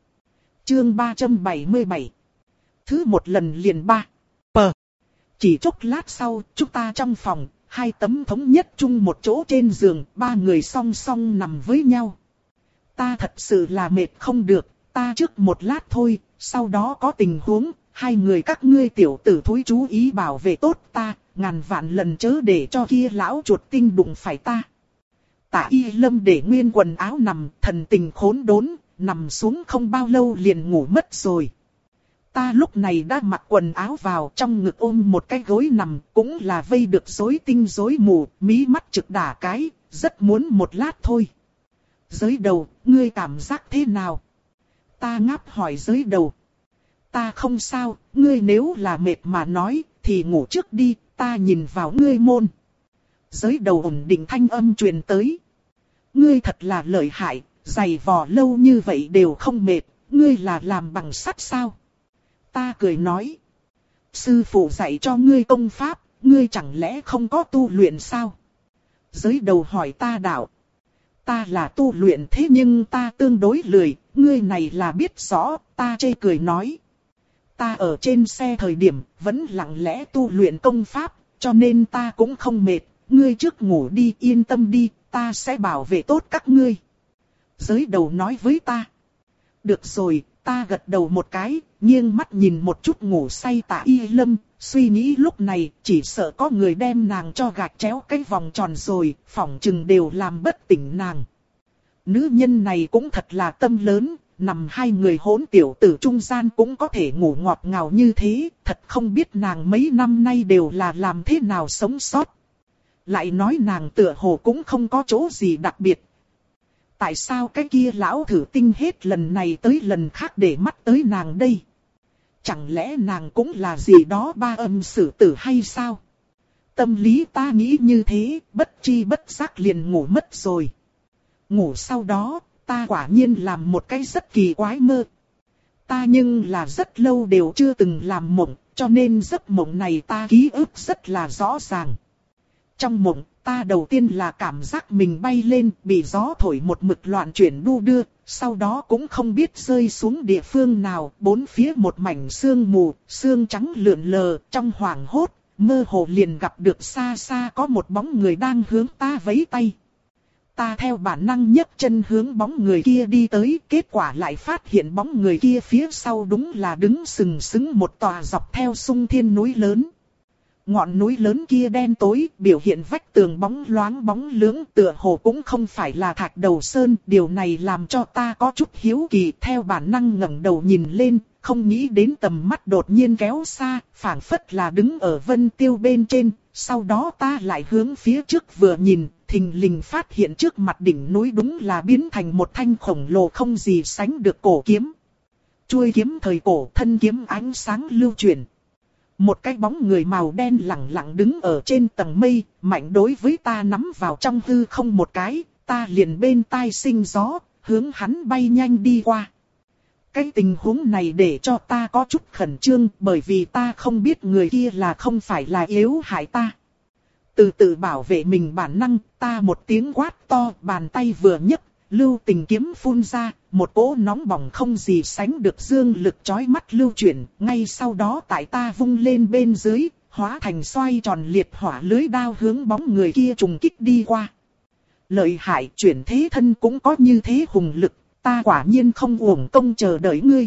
Chương ba trăm bảy mươi bảy. Thứ một lần liền ba. Pờ. Chỉ chốc lát sau, chúng ta trong phòng, hai tấm thống nhất chung một chỗ trên giường, ba người song song nằm với nhau. Ta thật sự là mệt không được, ta trước một lát thôi, sau đó có tình huống, hai người các ngươi tiểu tử thúi chú ý bảo vệ tốt ta, ngàn vạn lần chớ để cho kia lão chuột tinh đụng phải ta. Tạ Y Lâm để nguyên quần áo nằm, thần tình khốn đốn, nằm xuống không bao lâu liền ngủ mất rồi. Ta lúc này đã mặc quần áo vào, trong ngực ôm một cái gối nằm, cũng là vây được rối tinh rối mù, mí mắt trực đả cái, rất muốn một lát thôi. Giới đầu, ngươi cảm giác thế nào? Ta ngáp hỏi giới đầu. Ta không sao, ngươi nếu là mệt mà nói, thì ngủ trước đi, ta nhìn vào ngươi môn. Giới đầu ổn định thanh âm truyền tới. Ngươi thật là lợi hại, giày vò lâu như vậy đều không mệt, ngươi là làm bằng sắt sao? Ta cười nói. Sư phụ dạy cho ngươi công pháp, ngươi chẳng lẽ không có tu luyện sao? Giới đầu hỏi ta đạo. Ta là tu luyện thế nhưng ta tương đối lười, ngươi này là biết rõ, ta chê cười nói. Ta ở trên xe thời điểm, vẫn lặng lẽ tu luyện công pháp, cho nên ta cũng không mệt, ngươi trước ngủ đi, yên tâm đi, ta sẽ bảo vệ tốt các ngươi. Giới đầu nói với ta. Được rồi, ta gật đầu một cái, nghiêng mắt nhìn một chút ngủ say Tạ Y Lâm, suy nghĩ lúc này chỉ sợ có người đem nàng cho gạch chéo cái vòng tròn rồi, phỏng chừng đều làm bất tỉnh nàng. Nữ nhân này cũng thật là tâm lớn, nằm hai người hỗn tiểu tử trung gian cũng có thể ngủ ngọt ngào như thế, thật không biết nàng mấy năm nay đều là làm thế nào sống sót. Lại nói nàng tựa hồ cũng không có chỗ gì đặc biệt. Tại sao cái kia lão thử tinh hết lần này tới lần khác để mắt tới nàng đây? Chẳng lẽ nàng cũng là gì đó ba âm sử tử hay sao? Tâm lý ta nghĩ như thế, bất chi bất giác liền ngủ mất rồi. Ngủ sau đó, ta quả nhiên làm một cái rất kỳ quái mơ. Ta nhưng là rất lâu đều chưa từng làm mộng, cho nên giấc mộng này ta ký ức rất là rõ ràng. Trong mộng, ta đầu tiên là cảm giác mình bay lên, bị gió thổi một mực loạn chuyển đu đưa, sau đó cũng không biết rơi xuống địa phương nào, bốn phía một mảnh sương mù, sương trắng lượn lờ, trong hoảng hốt, mơ hồ liền gặp được xa xa có một bóng người đang hướng ta vẫy tay. Ta theo bản năng nhấc chân hướng bóng người kia đi tới, kết quả lại phát hiện bóng người kia phía sau đúng là đứng sừng sững một tòa dọc theo sung thiên núi lớn. Ngọn núi lớn kia đen tối, biểu hiện vách tường bóng loáng bóng lưỡng, tựa hồ cũng không phải là thạch đầu sơn, điều này làm cho ta có chút hiếu kỳ, theo bản năng ngẩng đầu nhìn lên, không nghĩ đến tầm mắt đột nhiên kéo xa, phảng phất là đứng ở vân tiêu bên trên, sau đó ta lại hướng phía trước vừa nhìn, thình lình phát hiện trước mặt đỉnh núi đúng là biến thành một thanh khổng lồ không gì sánh được cổ kiếm. Chuôi kiếm thời cổ, thân kiếm ánh sáng lưu chuyển. Một cái bóng người màu đen lẳng lặng đứng ở trên tầng mây, mạnh đối với ta nắm vào trong hư không một cái, ta liền bên tai sinh gió, hướng hắn bay nhanh đi qua. Cái tình huống này để cho ta có chút khẩn trương, bởi vì ta không biết người kia là không phải là yếu hại ta. Từ từ bảo vệ mình bản năng, ta một tiếng quát to, bàn tay vừa nhấc, lưu tình kiếm phun ra, một cỗ nóng bỏng không gì sánh được dương lực chói mắt lưu chuyển, ngay sau đó tại ta vung lên bên dưới, hóa thành xoay tròn liệt hỏa lưới đao hướng bóng người kia trùng kích đi qua. Lợi hại, chuyển thế thân cũng có như thế hùng lực, ta quả nhiên không uổng công chờ đợi ngươi.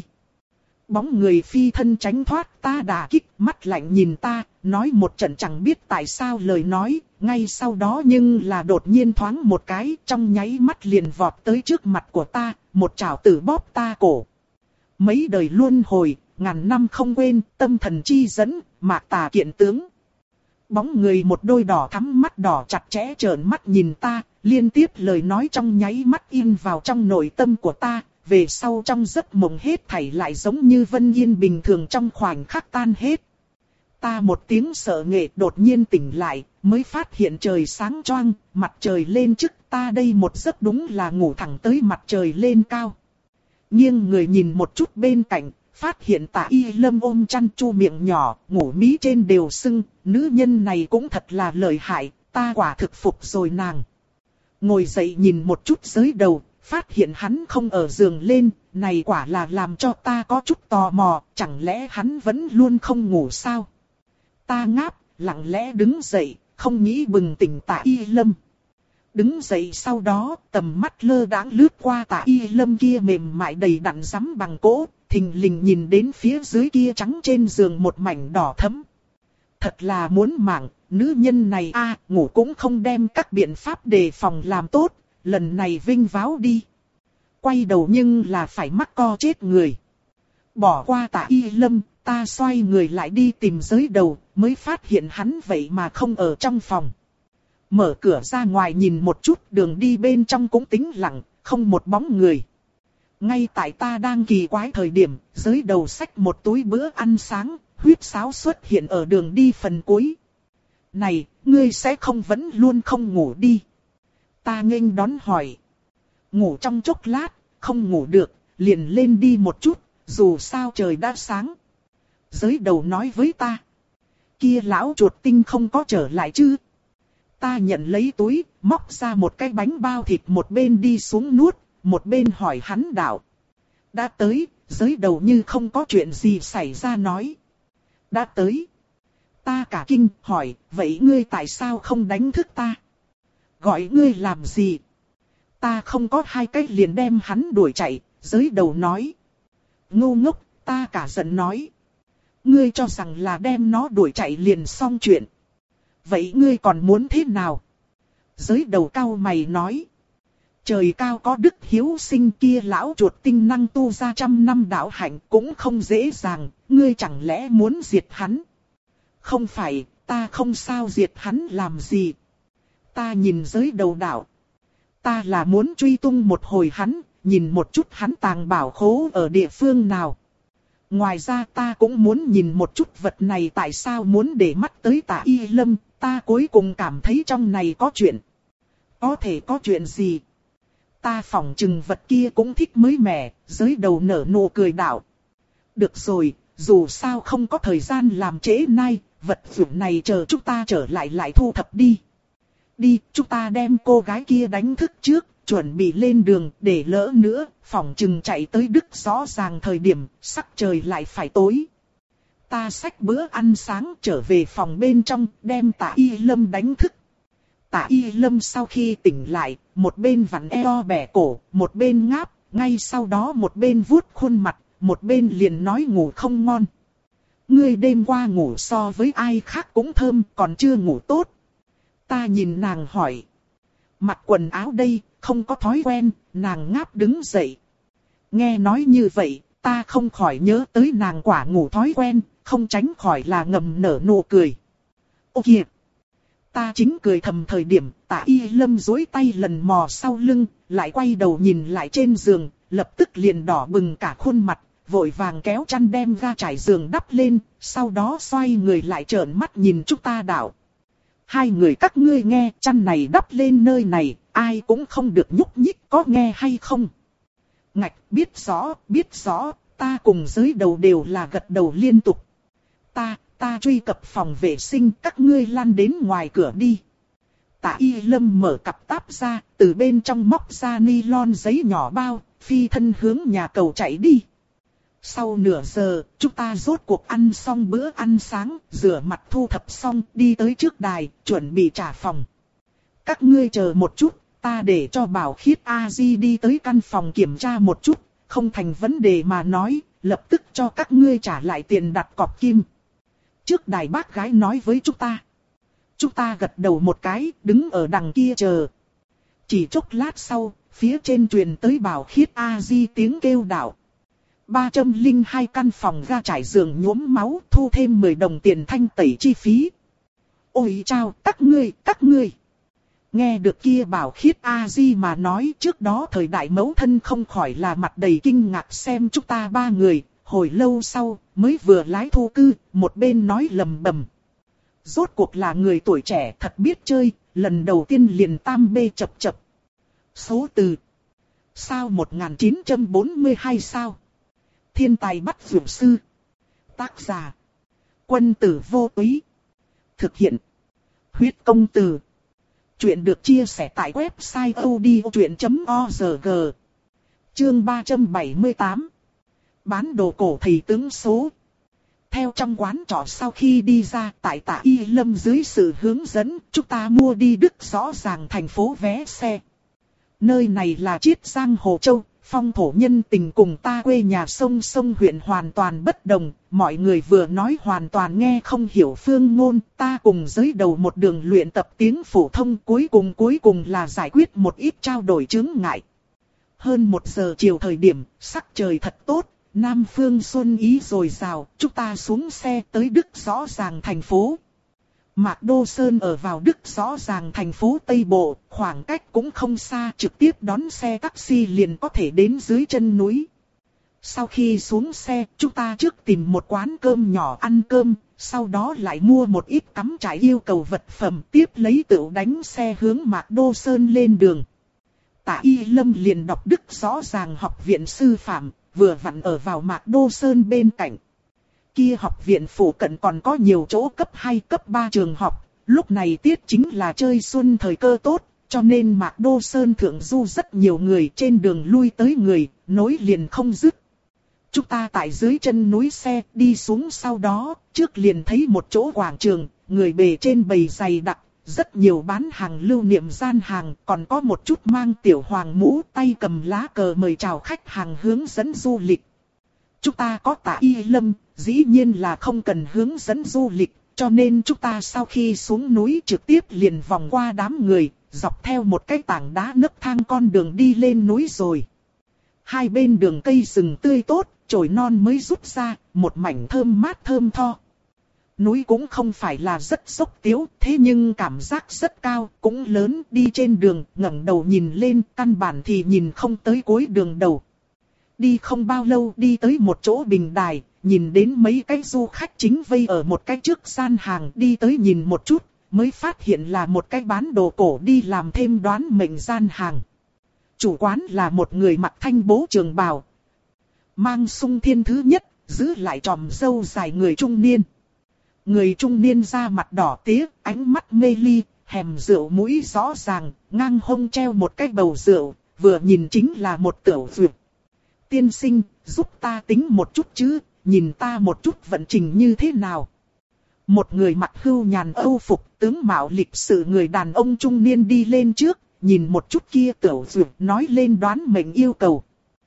Bóng người phi thân tránh thoát ta đả kích, mắt lạnh nhìn ta, nói một trận chẳng biết tại sao lời nói, ngay sau đó nhưng là đột nhiên thoáng một cái, trong nháy mắt liền vọt tới trước mặt của ta, một chảo tử bóp ta cổ. Mấy đời luân hồi, ngàn năm không quên, tâm thần chi dẫn, mạc tà kiện tướng. Bóng người một đôi đỏ thắm mắt đỏ chặt chẽ trợn mắt nhìn ta, liên tiếp lời nói trong nháy mắt in vào trong nội tâm của ta. Về sau trong giấc mộng hết thảy lại giống như vân yên bình thường trong khoảnh khắc tan hết. Ta một tiếng sợ nghệ đột nhiên tỉnh lại, mới phát hiện trời sáng choang, mặt trời lên trước, ta đây một giấc đúng là ngủ thẳng tới mặt trời lên cao. Nghiêng người nhìn một chút bên cạnh, phát hiện Tạ Y Lâm ôm chăn chu miệng nhỏ, ngủ mí trên đều sưng, nữ nhân này cũng thật là lợi hại, ta quả thực phục rồi nàng. Ngồi dậy nhìn một chút dưới đầu. Phát hiện hắn không ở giường lên, này quả là làm cho ta có chút tò mò, chẳng lẽ hắn vẫn luôn không ngủ sao? Ta ngáp, lặng lẽ đứng dậy, không nghĩ bừng tỉnh Tạ Y Lâm. Đứng dậy sau đó, tầm mắt lơ đãng lướt qua Tạ Y Lâm kia mềm mại đầy đặn rắm bằng cỗ, thình lình nhìn đến phía dưới kia trắng trên giường một mảnh đỏ thẫm. Thật là muốn mạng, nữ nhân này a ngủ cũng không đem các biện pháp đề phòng làm tốt. Lần này vinh váo đi. Quay đầu nhưng là phải mắc co chết người. Bỏ qua Tạ Y Lâm, ta xoay người lại đi tìm giới đầu, mới phát hiện hắn vậy mà không ở trong phòng. Mở cửa ra ngoài nhìn một chút, đường đi bên trong cũng tĩnh lặng, không một bóng người. Ngay tại ta đang kỳ quái thời điểm, giới đầu xách một túi bữa ăn sáng, huyết sáo xuất hiện ở đường đi phần cuối. Này, ngươi sẽ không vẫn luôn không ngủ đi. Ta nghênh đón hỏi. Ngủ trong chốc lát, không ngủ được, liền lên đi một chút, dù sao trời đã sáng. Giới đầu nói với ta. Kia lão chuột tinh không có trở lại chứ. Ta nhận lấy túi, móc ra một cái bánh bao thịt, một bên đi xuống nuốt, một bên hỏi hắn đạo. Đã tới, giới đầu như không có chuyện gì xảy ra nói. Đã tới. Ta cả kinh hỏi, vậy ngươi tại sao không đánh thức ta? Gọi ngươi làm gì? Ta không có hai cách liền đem hắn đuổi chạy, giới đầu nói. Ngu ngốc, ta cả giận nói. Ngươi cho rằng là đem nó đuổi chạy liền xong chuyện. Vậy ngươi còn muốn thế nào? Giới đầu cau mày nói. Trời cao có đức hiếu sinh, kia lão chuột tinh năng tu ra trăm năm đạo hạnh cũng không dễ dàng, ngươi chẳng lẽ muốn diệt hắn? Không phải, ta không sao diệt hắn làm gì. Ta nhìn giới đầu đạo. Ta là muốn truy tung một hồi hắn, nhìn một chút hắn tàng bảo khố ở địa phương nào. Ngoài ra ta cũng muốn nhìn một chút vật này tại sao muốn để mắt tới Tạ Y Lâm, ta cuối cùng cảm thấy trong này có chuyện. Có thể có chuyện gì? Ta phỏng chừng vật kia cũng thích mới mẻ, giới đầu nở nụ cười đạo. Được rồi, dù sao không có thời gian làm trễ nay, vật dụng này chờ chúng ta trở lại lại thu thập đi. Đi, chúng ta đem cô gái kia đánh thức trước, chuẩn bị lên đường, để lỡ nữa, phỏng chừng chạy tới Đức rõ ràng thời điểm, sắc trời lại phải tối. Ta xách bữa ăn sáng trở về phòng bên trong, đem Tạ Y Lâm đánh thức. Tạ Y Lâm sau khi tỉnh lại, một bên vặn eo bẻ cổ, một bên ngáp, ngay sau đó một bên vuốt khuôn mặt, một bên liền nói ngủ không ngon. Ngươi đêm qua ngủ so với ai khác cũng thơm, còn chưa ngủ tốt. Ta nhìn nàng hỏi. Mặc quần áo đây, không có thói quen, nàng ngáp đứng dậy. Nghe nói như vậy, ta không khỏi nhớ tới nàng quả ngủ thói quen, không tránh khỏi là ngầm nở nụ cười. Ô kìa! Ta chính cười thầm thời điểm, Tạ Y Lâm duỗi tay lần mò sau lưng, lại quay đầu nhìn lại trên giường, lập tức liền đỏ bừng cả khuôn mặt, vội vàng kéo chăn đem ga trải giường đắp lên, sau đó xoay người lại trợn mắt nhìn chúng ta đạo. Hai người các ngươi nghe, chăn này đắp lên nơi này, ai cũng không được nhúc nhích, có nghe hay không? Ngạch, biết rõ, biết rõ, ta cùng giới đầu đều là gật đầu liên tục. Ta, ta truy cập phòng vệ sinh, các ngươi lăn đến ngoài cửa đi. Tạ Y Lâm mở cặp táp ra, từ bên trong móc ra nylon giấy nhỏ bao, phi thân hướng nhà cầu chạy đi. Sau nửa giờ, chúng ta rốt cuộc ăn xong bữa ăn sáng, rửa mặt thu thập xong, đi tới trước đài, chuẩn bị trả phòng. Các ngươi chờ một chút, ta để cho Bảo Khiết A Di đi tới căn phòng kiểm tra một chút, không thành vấn đề mà nói, lập tức cho các ngươi trả lại tiền đặt cọc kim. Trước đài bác gái nói với chúng ta. Chúng ta gật đầu một cái, đứng ở đằng kia chờ. Chỉ chốc lát sau, phía trên truyền tới Bảo Khiết A Di tiếng kêu đạo. ba trăm lẻ hai căn phòng ga trải giường nhuốm máu, thu thêm mười đồng tiền thanh tẩy chi phí. Ôi chao, các ngươi, các ngươi. Nghe được kia Bảo Khiết A Di mà nói, trước đó thời đại mẫu thân không khỏi là mặt đầy kinh ngạc xem chúng ta ba người, hồi lâu sau, mới vừa lái thu cư, một bên nói lầm bầm. Rốt cuộc là người tuổi trẻ thật biết chơi, lần đầu tiên liền tam bê chập chập. Số từ. Sao một nghìn chín trăm bốn mươi hai sao? Thiên tài bắt dược sư. Tác giả. Quân tử vô túy. Thực hiện. Huyết công từ. Chuyện được chia sẻ tại website odchuyện chấm org. Chương ba trăm bảy mươi tám. Bán đồ cổ thầy tướng số. Theo trong quán trọ sau khi đi ra, tại Tạ Y Lâm dưới sự hướng dẫn, chúng ta mua đi Đức rõ ràng thành phố vé xe. Nơi này là Chiết Giang Hồ Châu, phong thổ nhân tình cùng ta quê nhà sông sông huyện hoàn toàn bất đồng, mọi người vừa nói hoàn toàn nghe không hiểu phương ngôn, ta cùng giới đầu một đường luyện tập tiếng phổ thông, cuối cùng cuối cùng là giải quyết một ít trao đổi chướng ngại. Hơn một giờ chiều thời điểm, sắc trời thật tốt, Nam phương xuân ý dồi dào, chúng ta xuống xe tới Đức rõ ràng thành phố. Mạc Đô Sơn ở vào Đức rõ ràng thành phố Tây Bộ, khoảng cách cũng không xa, trực tiếp đón xe taxi liền có thể đến dưới chân núi. Sau khi xuống xe, chúng ta trước tìm một quán cơm nhỏ ăn cơm, sau đó lại mua một ít cắm trại yêu cầu vật phẩm, tiếp lấy tựu đánh xe hướng Mạc Đô Sơn lên đường. Tạ Y Lâm liền đọc Đức rõ ràng học viện sư phạm, vừa vặn ở vào Mạc Đô Sơn bên cạnh. Kia học viện phụ cận còn có nhiều chỗ cấp hai cấp ba trường học, lúc này tiết chính là chơi xuân thời cơ tốt, cho nên Mạc Đô Sơn thượng du rất nhiều người, trên đường lui tới người, nối liền không dứt. Chúng ta tại dưới chân núi xe đi xuống, sau đó, trước liền thấy một chỗ quảng trường, người bề trên bầy dày đặc, rất nhiều bán hàng lưu niệm gian hàng, còn có một chút mang tiểu hoàng mũ, tay cầm lá cờ mời chào khách hàng hướng dẫn du lịch. Chúng ta có Tạ Y Lâm, dĩ nhiên là không cần hướng dẫn du lịch, cho nên chúng ta sau khi xuống núi trực tiếp liền vòng qua đám người, dọc theo một cái tảng đá nấc thang con đường đi lên núi rồi. Hai bên đường cây rừng tươi tốt, chồi non mới rút ra, một mảnh thơm mát thơm tho. Núi cũng không phải là rất dốc tiếu, thế nhưng cảm giác rất cao, cũng lớn, đi trên đường, ngẩng đầu nhìn lên, căn bản thì nhìn không tới cuối đường đầu. Đi không bao lâu đi tới một chỗ bình đài, nhìn đến mấy cái du khách chính vây ở một cái trước gian hàng, đi tới nhìn một chút, mới phát hiện là một cái bán đồ cổ đi làm thêm đoán mệnh gian hàng. Chủ quán là một người mặc thanh bố trường bào, mang sung thiên thứ nhất, giữ lại tròm râu dài người trung niên. Người trung niên da mặt đỏ tía, ánh mắt mê ly, hẻm rượu mũi rõ ràng, ngang hông treo một cái bầu rượu, vừa nhìn chính là một tiểu dược. Tiên sinh, giúp ta tính một chút chứ, nhìn ta một chút vận trình như thế nào. Một người mặc hưu nhàn âu phục, tướng mạo lịch sự người đàn ông trung niên đi lên trước, nhìn một chút kia tiểu dược, nói lên đoán mệnh yêu cầu.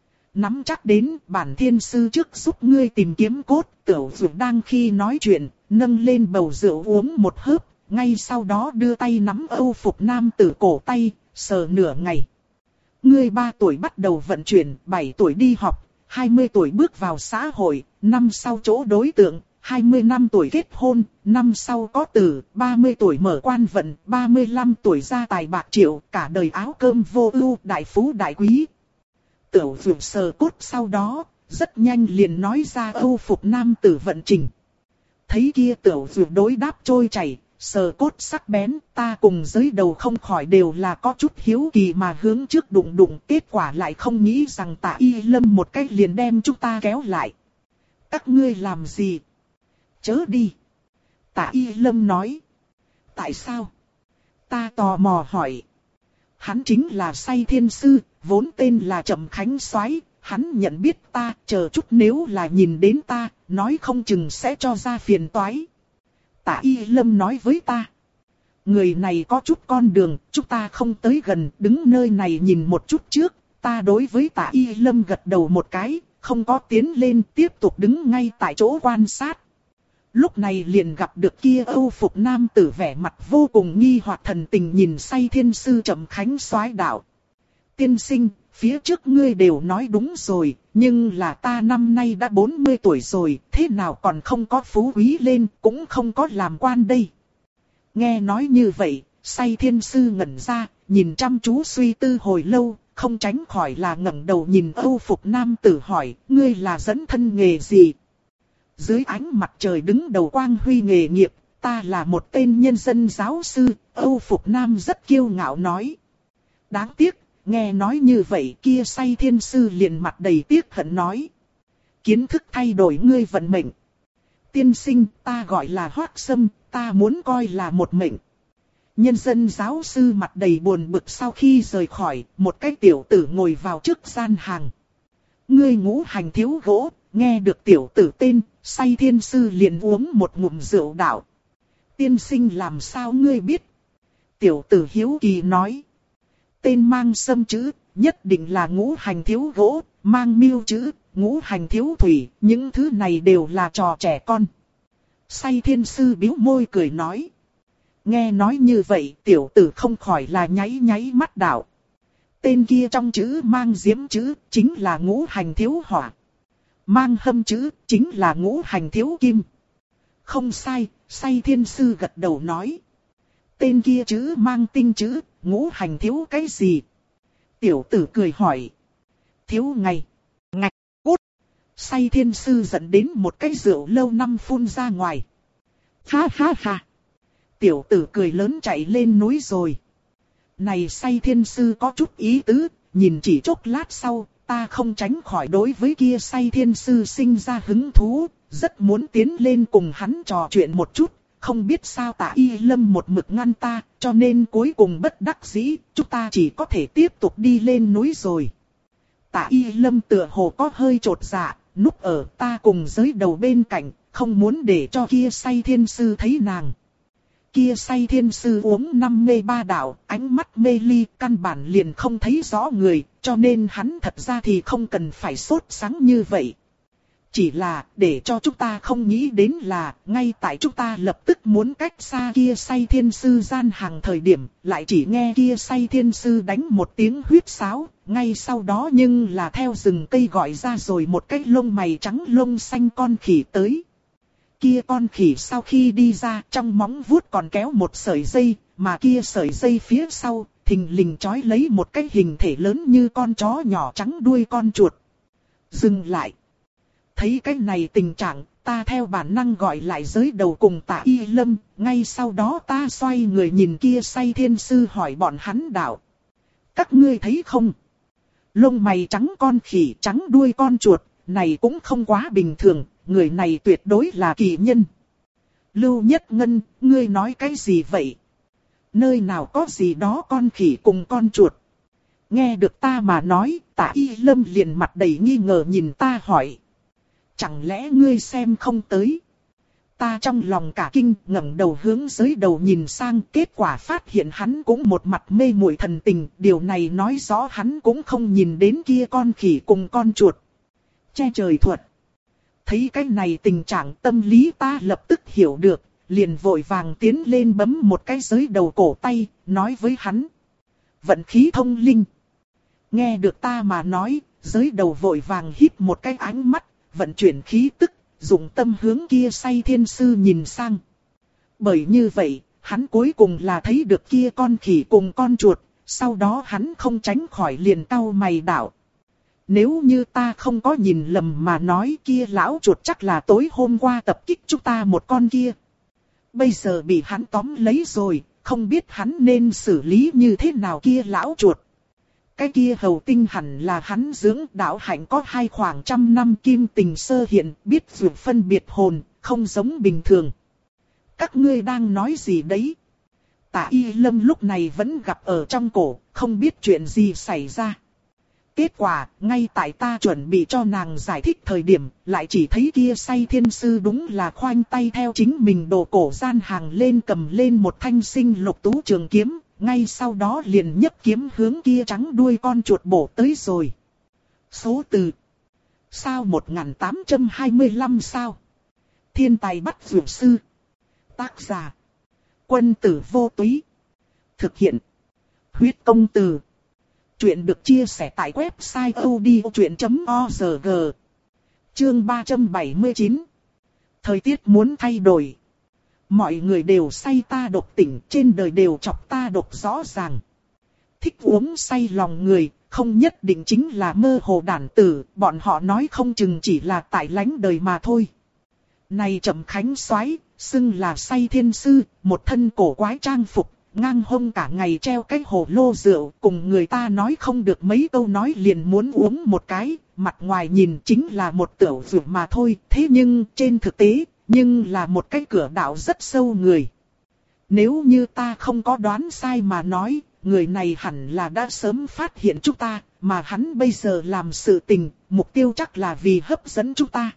Nắm chắc đến, bản thiên sư trước giúp ngươi tìm kiếm cốt, tiểu dược đang khi nói chuyện, nâng lên bầu rượu uống một hớp, ngay sau đó đưa tay nắm âu phục nam tử cổ tay, sờ nửa ngày. Ngươi ba tuổi bắt đầu vận chuyển, bảy tuổi đi học, hai mươi tuổi bước vào xã hội, năm sau chỗ đối tượng, hai mươi lăm tuổi kết hôn, năm sau có tử, ba mươi tuổi mở quan vận, ba mươi lăm tuổi gia tài bạc triệu, cả đời áo cơm vô ưu, đại phú đại quý. Tiểu dược sờ cốt sau đó, rất nhanh liền nói ra Âu phục nam tử vận trình. Thấy kia tiểu dược đối đáp trôi chảy, sờ cốt sắc bén, ta cùng giới đầu không khỏi đều là có chút hiếu kỳ mà hướng trước đụng đụng, kết quả lại không nghĩ rằng Tạ Y Lâm một cách liền đem chúng ta kéo lại. Các ngươi làm gì? Chớ đi. Tạ Y Lâm nói. Tại sao? Ta tò mò hỏi. Hắn chính là Say Thiên Sư, vốn tên là Trầm Khánh Soái. Hắn nhận biết ta, chờ chút nếu là nhìn đến ta, nói không chừng sẽ cho ra phiền toái. Tạ Y Lâm nói với ta. Người này có chút con đường, chúng ta không tới gần, đứng nơi này nhìn một chút trước. Ta đối với Tạ Y Lâm gật đầu một cái, không có tiến lên, tiếp tục đứng ngay tại chỗ quan sát. Lúc này liền gặp được kia Âu phục nam tử vẻ mặt vô cùng nghi hoặc thần tình nhìn Say Thiên Sư Trầm Khánh Soái đạo. Tiên sinh, phía trước ngươi đều nói đúng rồi, nhưng là ta năm nay đã bốn mươi tuổi rồi, thế nào còn không có phú quý lên, cũng không có làm quan đây. Nghe nói như vậy, Say Thiên Sư ngẩn ra, nhìn chăm chú suy tư hồi lâu, không tránh khỏi là ngẩng đầu nhìn Âu phục nam tử hỏi, ngươi là dẫn thân nghề gì? Dưới ánh mặt trời đứng đầu quang huy nghề nghiệp, ta là một tên nhân dân giáo sư, Âu phục nam rất kiêu ngạo nói. Đáng tiếc, nghe nói như vậy kia Say Thiên Sư liền mặt đầy tiếc hận nói. Kiến thức thay đổi ngươi vận mệnh. Tiên sinh, ta gọi là Hoắc Sâm, ta muốn coi là một mệnh. Nhân dân giáo sư mặt đầy buồn bực sau khi rời khỏi, một cái tiểu tử ngồi vào trước gian hàng. Ngươi ngũ hành thiếu gỗ, nghe được tiểu tử tên, Say Thiên Sư liền uống một ngụm rượu đạo. Tiên sinh làm sao ngươi biết? Tiểu tử hiếu kỳ nói. Tên mang sâm chữ, nhất định là ngũ hành thiếu gỗ, mang miêu chữ, ngũ hành thiếu thủy, những thứ này đều là trò trẻ con. Say Thiên Sư bĩu môi cười nói. Nghe nói như vậy, tiểu tử không khỏi là nháy nháy mắt đạo. Tên kia trong chữ mang diễm chữ, chính là ngũ hành thiếu hỏa. Mang hâm chữ, chính là ngũ hành thiếu kim. Không sai, Say Thiên Sư gật đầu nói. Tên kia chữ mang tinh chữ, ngũ hành thiếu cái gì? Tiểu tử cười hỏi. Thiếu ngày. Ngạch, cút. Say Thiên Sư dẫn đến một cái rượu lâu năm phun ra ngoài. Ha ha ha. Tiểu tử cười lớn chạy lên núi rồi. Này Say Thiên Sư có chút ý tứ, nhìn chỉ chốc lát sau, ta không tránh khỏi đối với kia Say Thiên Sư sinh ra hứng thú, rất muốn tiến lên cùng hắn trò chuyện một chút. Không biết sao Tạ Y Lâm một mực ngăn ta, cho nên cuối cùng bất đắc dĩ, chúng ta chỉ có thể tiếp tục đi lên núi rồi. Tạ Y Lâm tựa hồ có hơi trột dạ, núp ở ta cùng giới đầu bên cạnh, không muốn để cho kia Say Thiên Sư thấy nàng. Kia Say Thiên Sư uống năm mê ba đạo, ánh mắt mê ly, căn bản liền không thấy rõ người, cho nên hắn thật ra thì không cần phải sốt sắng như vậy. Chỉ là để cho chúng ta không nghĩ đến là, ngay tại chúng ta lập tức muốn cách xa kia Say Thiên Sư gian hàng thời điểm, lại chỉ nghe kia Say Thiên Sư đánh một tiếng huýt sáo, ngay sau đó nhưng là theo rừng cây gọi ra rồi một cái lông mày trắng lông xanh con khỉ tới. Kia con khỉ sau khi đi ra, trong móng vuốt còn kéo một sợi dây, mà kia sợi dây phía sau, thình lình trói lấy một cái hình thể lớn như con chó nhỏ trắng đuôi con chuột. Dừng lại. Thấy cái này tình trạng, ta theo bản năng gọi lại giới đầu cùng Tạ Y Lâm, ngay sau đó ta xoay người nhìn kia Say Thiên Sư hỏi bọn hắn đạo. Các ngươi thấy không? Lông mày trắng con khỉ trắng đuôi con chuột, này cũng không quá bình thường, người này tuyệt đối là kỳ nhân. Lưu Nhất Ngân, ngươi nói cái gì vậy? Nơi nào có gì đó con khỉ cùng con chuột? Nghe được ta mà nói, Tạ Y Lâm liền mặt đầy nghi ngờ nhìn ta hỏi. Chẳng lẽ ngươi xem không tới? Ta trong lòng cả kinh ngẩng đầu hướng giới đầu nhìn sang, kết quả phát hiện hắn cũng một mặt mê muội thần tình, điều này nói rõ hắn cũng không nhìn đến kia con khỉ cùng con chuột. Che trời thuật. Thấy cái này tình trạng tâm lý ta lập tức hiểu được, liền vội vàng tiến lên bấm một cái giới đầu cổ tay, nói với hắn. Vận khí thông linh. Nghe được ta mà nói, giới đầu vội vàng hít một cái ánh mắt, vận chuyển khí tức, dùng tâm hướng kia Say Thiên Sư nhìn sang. Bởi như vậy, hắn cuối cùng là thấy được kia con khỉ cùng con chuột, sau đó hắn không tránh khỏi liền cau mày đạo. Nếu như ta không có nhìn lầm mà nói kia lão chuột chắc là tối hôm qua tập kích chúng ta một con kia. Bây giờ bị hắn tóm lấy rồi, không biết hắn nên xử lý như thế nào kia lão chuột. Cái kia hầu tinh hẳn là hắn dưỡng đạo hạnh có hai khoảng trăm năm kim tình sơ hiện, biết vượt phân biệt hồn, không giống bình thường. Các ngươi đang nói gì đấy? Tạ Y Lâm lúc này vẫn gặp ở trong cổ, không biết chuyện gì xảy ra. Kết quả, ngay tại ta chuẩn bị cho nàng giải thích thời điểm, lại chỉ thấy kia say thiên sư đúng là khoanh tay theo chính mình đồ cổ gian hàng lên cầm lên một thanh sinh lục tú trường kiếm, ngay sau đó liền nhấc kiếm hướng kia trắng đuôi con chuột bổ tới rồi. Số từ. Sao một nghìn tám trăm hai mươi lăm sao? Thiên tài bắt vượt sư. Tác giả. Quân tử vô túy. Thực hiện. Huyết công từ. Chuyện được chia sẻ tại website odchuyện chấm org. Chương ba trăm bảy mươi chín. Thời tiết muốn thay đổi. Mọi người đều say ta độc tỉnh, trên đời đều chọc ta độc rõ ràng. Thích uống say lòng người, không nhất định chính là mơ hồ đản tử, bọn họ nói không chừng chỉ là tại lánh đời mà thôi. Này Trầm Khánh soái, xưng là say thiên sư, một thân cổ quái trang phục, ngang hông cả ngày treo cái hồ lô rượu, cùng người ta nói không được mấy câu nói liền muốn uống một cái, mặt ngoài nhìn chính là một tiểu rượu mà thôi, thế nhưng trên thực tế, nhưng là một cái cửa đạo rất sâu người. Nếu như ta không có đoán sai mà nói, người này hẳn là đã sớm phát hiện chúng ta, mà hắn bây giờ làm sự tình, mục tiêu chắc là vì hấp dẫn chúng ta.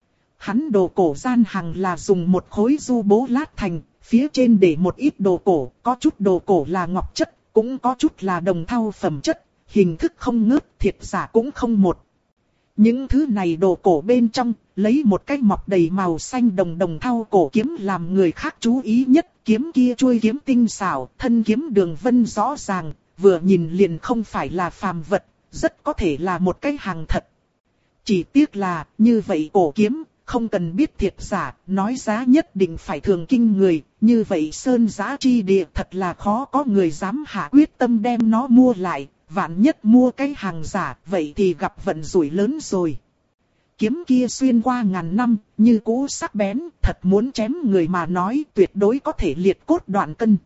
Hắn đồ cổ gian hàng là dùng một khối du bố lát thành, phía trên để một ít đồ cổ, có chút đồ cổ là ngọc chất, cũng có chút là đồng thau phẩm chất, hình thức không ngớt, thiệt giả cũng không một. Những thứ này đồ cổ bên trong, lấy một cái mọc đầy màu xanh đồng đồng thau cổ kiếm làm người khác chú ý nhất, kiếm kia chuôi kiếm tinh xảo, thân kiếm đường vân rõ ràng, vừa nhìn liền không phải là phàm vật, rất có thể là một cái hàng thật. Chỉ tiếc là, như vậy cổ kiếm, không cần biết thiệt giả, nói giá nhất định phải thường kinh người, như vậy sơn giá chi địa thật là khó có người dám hạ quyết tâm đem nó mua lại, vạn nhất mua cái hàng giả, vậy thì gặp vận rủi lớn rồi. Kiếm kia xuyên qua ngàn năm, như cũ sắc bén, thật muốn chém người mà nói tuyệt đối có thể liệt cốt đoạn cân.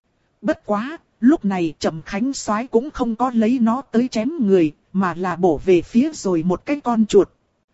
Bất quá, lúc này Trầm Khánh soái cũng không có lấy nó tới chém người, mà là bổ về phía rồi một cái con chuột.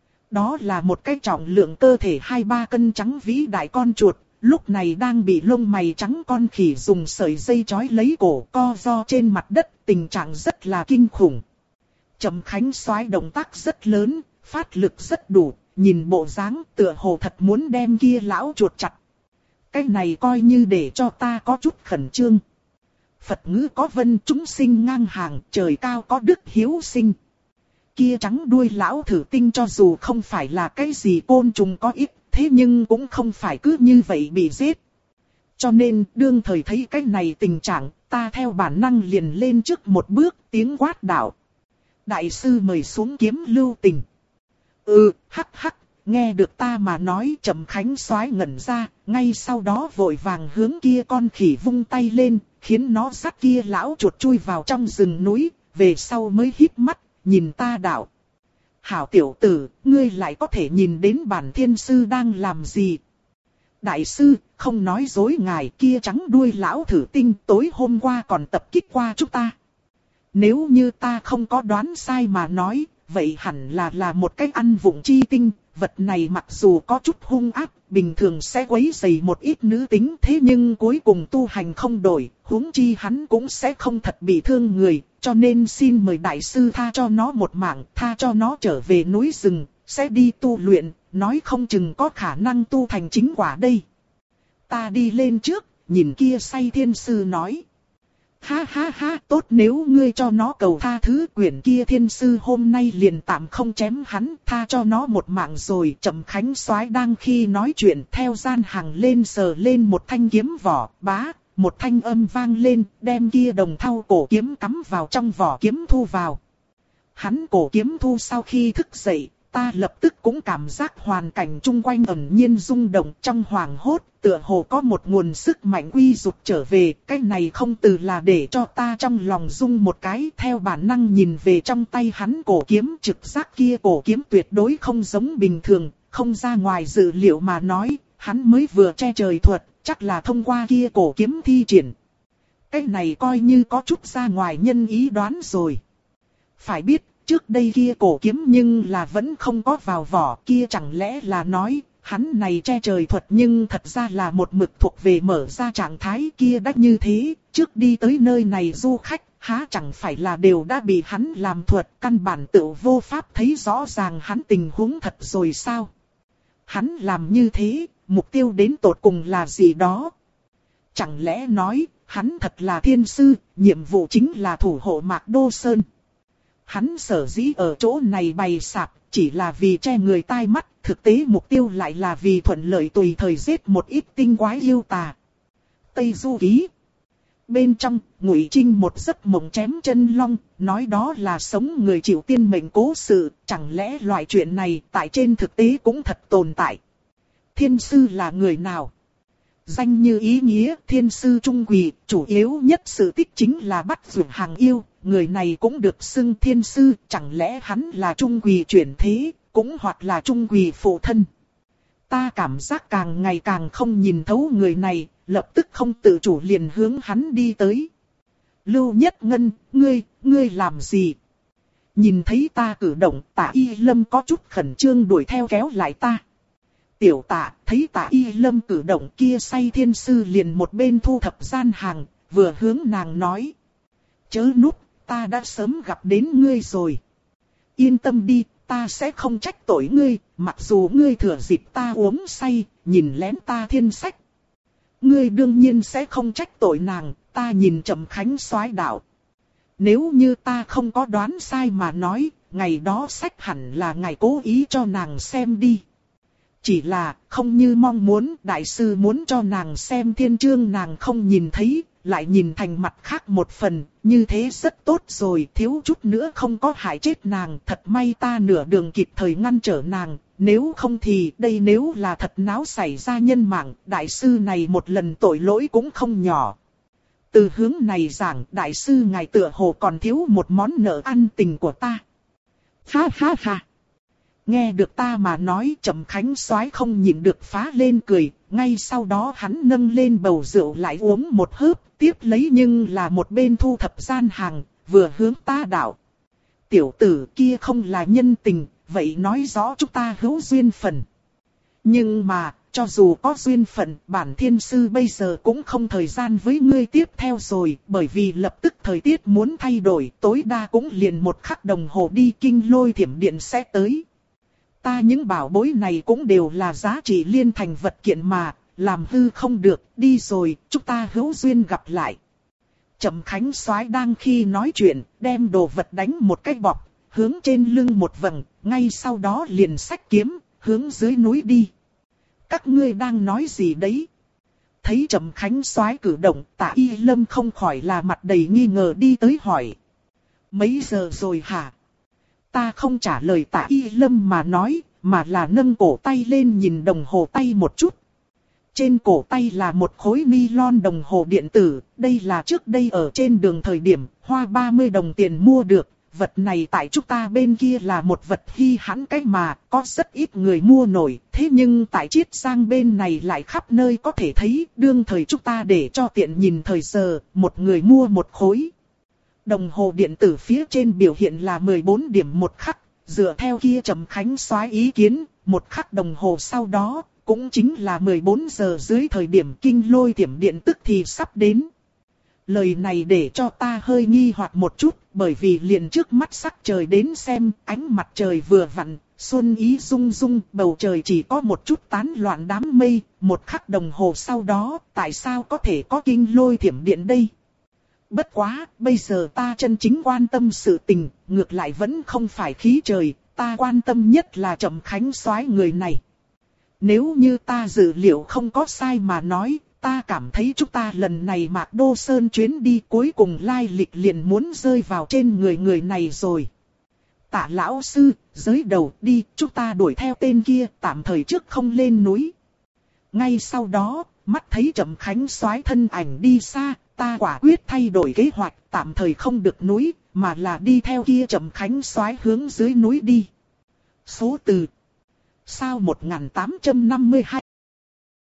Đó là một cái trọng lượng cơ thể hai ba cân trắng vĩ đại con chuột, lúc này đang bị lông mày trắng con khỉ dùng sợi dây trói lấy cổ co ro trên mặt đất, tình trạng rất là kinh khủng. Trầm Khánh soái động tác rất lớn, phát lực rất đủ, nhìn bộ dáng tựa hồ thật muốn đem kia lão chuột chặt. Cái này coi như để cho ta có chút khẩn trương. Phật ngữ có vân chúng sinh ngang hàng, trời cao có đức hiếu sinh. Kia trắng đuôi lão thử tinh cho dù không phải là cái gì côn trùng có ích, thế nhưng cũng không phải cứ như vậy bị giết. Cho nên, đương thời thấy cái này tình trạng, ta theo bản năng liền lên trước một bước, tiếng quát đạo. Đại sư mời xuống kiếm lưu tình. Ừ, hắc hắc, nghe được ta mà nói Trầm Khánh soái ngẩn ra, ngay sau đó vội vàng hướng kia con khỉ vung tay lên, khiến nó dắt kia lão chuột chui vào trong rừng núi, về sau mới híp mắt, nhìn ta đạo. Hảo tiểu tử, ngươi lại có thể nhìn đến bản thiên sư đang làm gì? Đại sư, không nói dối ngài, kia trắng đuôi lão thử tinh tối hôm qua còn tập kích qua chúng ta. Nếu như ta không có đoán sai mà nói, vậy hẳn là là một cái ăn vụng chi tinh, vật này mặc dù có chút hung ác, bình thường sẽ quấy rầy một ít nữ tính, thế nhưng cuối cùng tu hành không đổi, huống chi hắn cũng sẽ không thật bị thương người, cho nên xin mời đại sư tha cho nó một mạng, tha cho nó trở về núi rừng, sẽ đi tu luyện, nói không chừng có khả năng tu thành chính quả đây. Ta đi lên trước, nhìn kia say thiên sư nói. Ha ha ha, tốt nếu ngươi cho nó cầu tha thứ, quyển kia thiên sư hôm nay liền tạm không chém hắn, tha cho nó một mạng rồi. Trầm Khánh soái đang khi nói chuyện theo gian hàng lên sờ lên một thanh kiếm vỏ, bá, một thanh âm vang lên, đem kia đồng thau cổ kiếm cắm vào trong vỏ kiếm thu vào. Hắn cổ kiếm thu sau khi thức dậy, ta lập tức cũng cảm giác hoàn cảnh chung quanh ẩn nhiên rung động trong hoàng hốt, tựa hồ có một nguồn sức mạnh quy rụt trở về, cái này không từ là để cho ta trong lòng rung một cái, theo bản năng nhìn về trong tay hắn cổ kiếm, trực giác kia cổ kiếm tuyệt đối không giống bình thường, không ra ngoài dự liệu mà nói, hắn mới vừa che trời thuật, chắc là thông qua kia cổ kiếm thi triển. Cái này coi như có chút ra ngoài nhân ý đoán rồi. Phải biết, trước đây kia cổ kiếm nhưng là vẫn không có vào vỏ, kia chẳng lẽ là nói, hắn này che trời thuật nhưng thật ra là một mực thuộc về mở ra trạng thái kia đắt như thế, trước đi tới nơi này du khách, há chẳng phải là đều đã bị hắn làm thuật, căn bản tự vô pháp thấy rõ ràng hắn tình huống thật rồi sao? Hắn làm như thế, mục tiêu đến tột cùng là gì đó? Chẳng lẽ nói, hắn thật là thiên sư, nhiệm vụ chính là thủ hộ Mạc Đô Sơn. Hắn sở dĩ ở chỗ này bày sạp, chỉ là vì che người tai mắt, thực tế mục tiêu lại là vì thuận lợi tùy thời giết một ít tinh quái yêu tà. Tây Du Ký. Bên trong, Ngụy Trinh một giấc mộng chém chân long, nói đó là sống người chịu tiên mệnh cố sự, chẳng lẽ loại chuyện này tại trên thực tế cũng thật tồn tại. Thiên sư là người nào? Danh như ý nghĩa, thiên sư trung quỳ, chủ yếu nhất sự tích chính là bắt dụ hàng yêu, người này cũng được xưng thiên sư, chẳng lẽ hắn là trung quỳ chuyển thế, cũng hoặc là trung quỳ phụ thân. Ta cảm giác càng ngày càng không nhìn thấu người này, lập tức không tự chủ liền hướng hắn đi tới. Lưu Nhất Ngân, ngươi, ngươi làm gì? Nhìn thấy ta cử động, Tạ Y Lâm có chút khẩn trương đuổi theo kéo lại ta. Tiểu Tạ, thấy Tạ Y Lâm cử động kia say thiên sư liền một bên thu thập gian hàng, vừa hướng nàng nói. Chớ núp, ta đã sớm gặp đến ngươi rồi. Yên tâm đi, ta sẽ không trách tội ngươi, mặc dù ngươi thừa dịp ta uống say, nhìn lén ta thiên sách. Ngươi đương nhiên sẽ không trách tội nàng, ta nhìn Trầm Khánh soái đạo. Nếu như ta không có đoán sai mà nói, ngày đó sách hẳn là ngày cố ý cho nàng xem đi. Chỉ là, không như mong muốn, đại sư muốn cho nàng xem thiên chương nàng không nhìn thấy, lại nhìn thành mặt khác một phần, như thế rất tốt rồi, thiếu chút nữa không có hại chết nàng, thật may ta nửa đường kịp thời ngăn trở nàng, nếu không thì đây nếu là thật náo xảy ra nhân mạng, đại sư này một lần tội lỗi cũng không nhỏ. Từ hướng này giảng, đại sư ngài tựa hồ còn thiếu một món nợ ăn tình của ta. Ha ha ha. Nghe được ta mà nói, Trầm Khánh soái không nhịn được phá lên cười, ngay sau đó hắn nâng lên bầu rượu lại uống một hớp, tiếp lấy nhưng là một bên thu thập gian hàng, vừa hướng ta đạo. Tiểu tử kia không là nhân tình, vậy nói rõ chúng ta hữu duyên phận. Nhưng mà, cho dù có duyên phận, bản thiên sư bây giờ cũng không thời gian với ngươi tiếp theo rồi, bởi vì lập tức thời tiết muốn thay đổi, tối đa cũng liền một khắc đồng hồ đi kinh lôi thiểm điện sẽ tới. Ta những bảo bối này cũng đều là giá trị liên thành vật kiện mà, làm hư không được, đi rồi, chúng ta hữu duyên gặp lại. Trầm Khánh soái đang khi nói chuyện, đem đồ vật đánh một cái bọc, hướng trên lưng một vầng, ngay sau đó liền xách kiếm, hướng dưới núi đi. Các ngươi đang nói gì đấy? Thấy Trầm Khánh soái cử động, Tạ Y Lâm không khỏi là mặt đầy nghi ngờ đi tới hỏi. Mấy giờ rồi hả? Ta không trả lời Tạ Y Lâm mà nói, mà là nâng cổ tay lên nhìn đồng hồ tay một chút. Trên cổ tay là một khối nylon đồng hồ điện tử, đây là trước đây ở trên đường thời điểm, hoa ba mươi đồng tiền mua được. Vật này tại chúng ta bên kia là một vật hi hãn cái mà, có rất ít người mua nổi, thế nhưng tại Chiết Giang bên này lại khắp nơi có thể thấy, đương thời chúng ta để cho tiện nhìn thời giờ, một người mua một khối. Đồng hồ điện tử phía trên biểu hiện là mười bốn điểm một khắc, dựa theo kia Trầm Khánh soái ý kiến, một khắc đồng hồ sau đó, cũng chính là mười bốn giờ dưới thời điểm kinh lôi thiểm điện tức thì sắp đến. Lời này để cho ta hơi nghi hoặc một chút, bởi vì liền trước mắt sắc trời đến xem, ánh mặt trời vừa vặn, xuân ý rung rung, bầu trời chỉ có một chút tán loạn đám mây, một khắc đồng hồ sau đó, tại sao có thể có kinh lôi thiểm điện đây? Bất quá, bây giờ ta chân chính quan tâm sự tình, ngược lại vẫn không phải khí trời, ta quan tâm nhất là Trầm Khánh soái người này. Nếu như ta dự liệu không có sai mà nói, ta cảm thấy chúng ta lần này Mạc Đô Sơn chuyến đi cuối cùng lai lịch liền muốn rơi vào trên người người này rồi. Tạ lão sư, giới đầu đi, chúng ta đuổi theo tên kia, tạm thời trước không lên núi. Ngay sau đó, mắt thấy Trầm Khánh Soái thân ảnh đi xa, ta quả quyết thay đổi kế hoạch, tạm thời không được núi, mà là đi theo kia Trầm Khánh Soái hướng dưới núi đi. Số từ sao một nghìn tám trăm năm mươi hai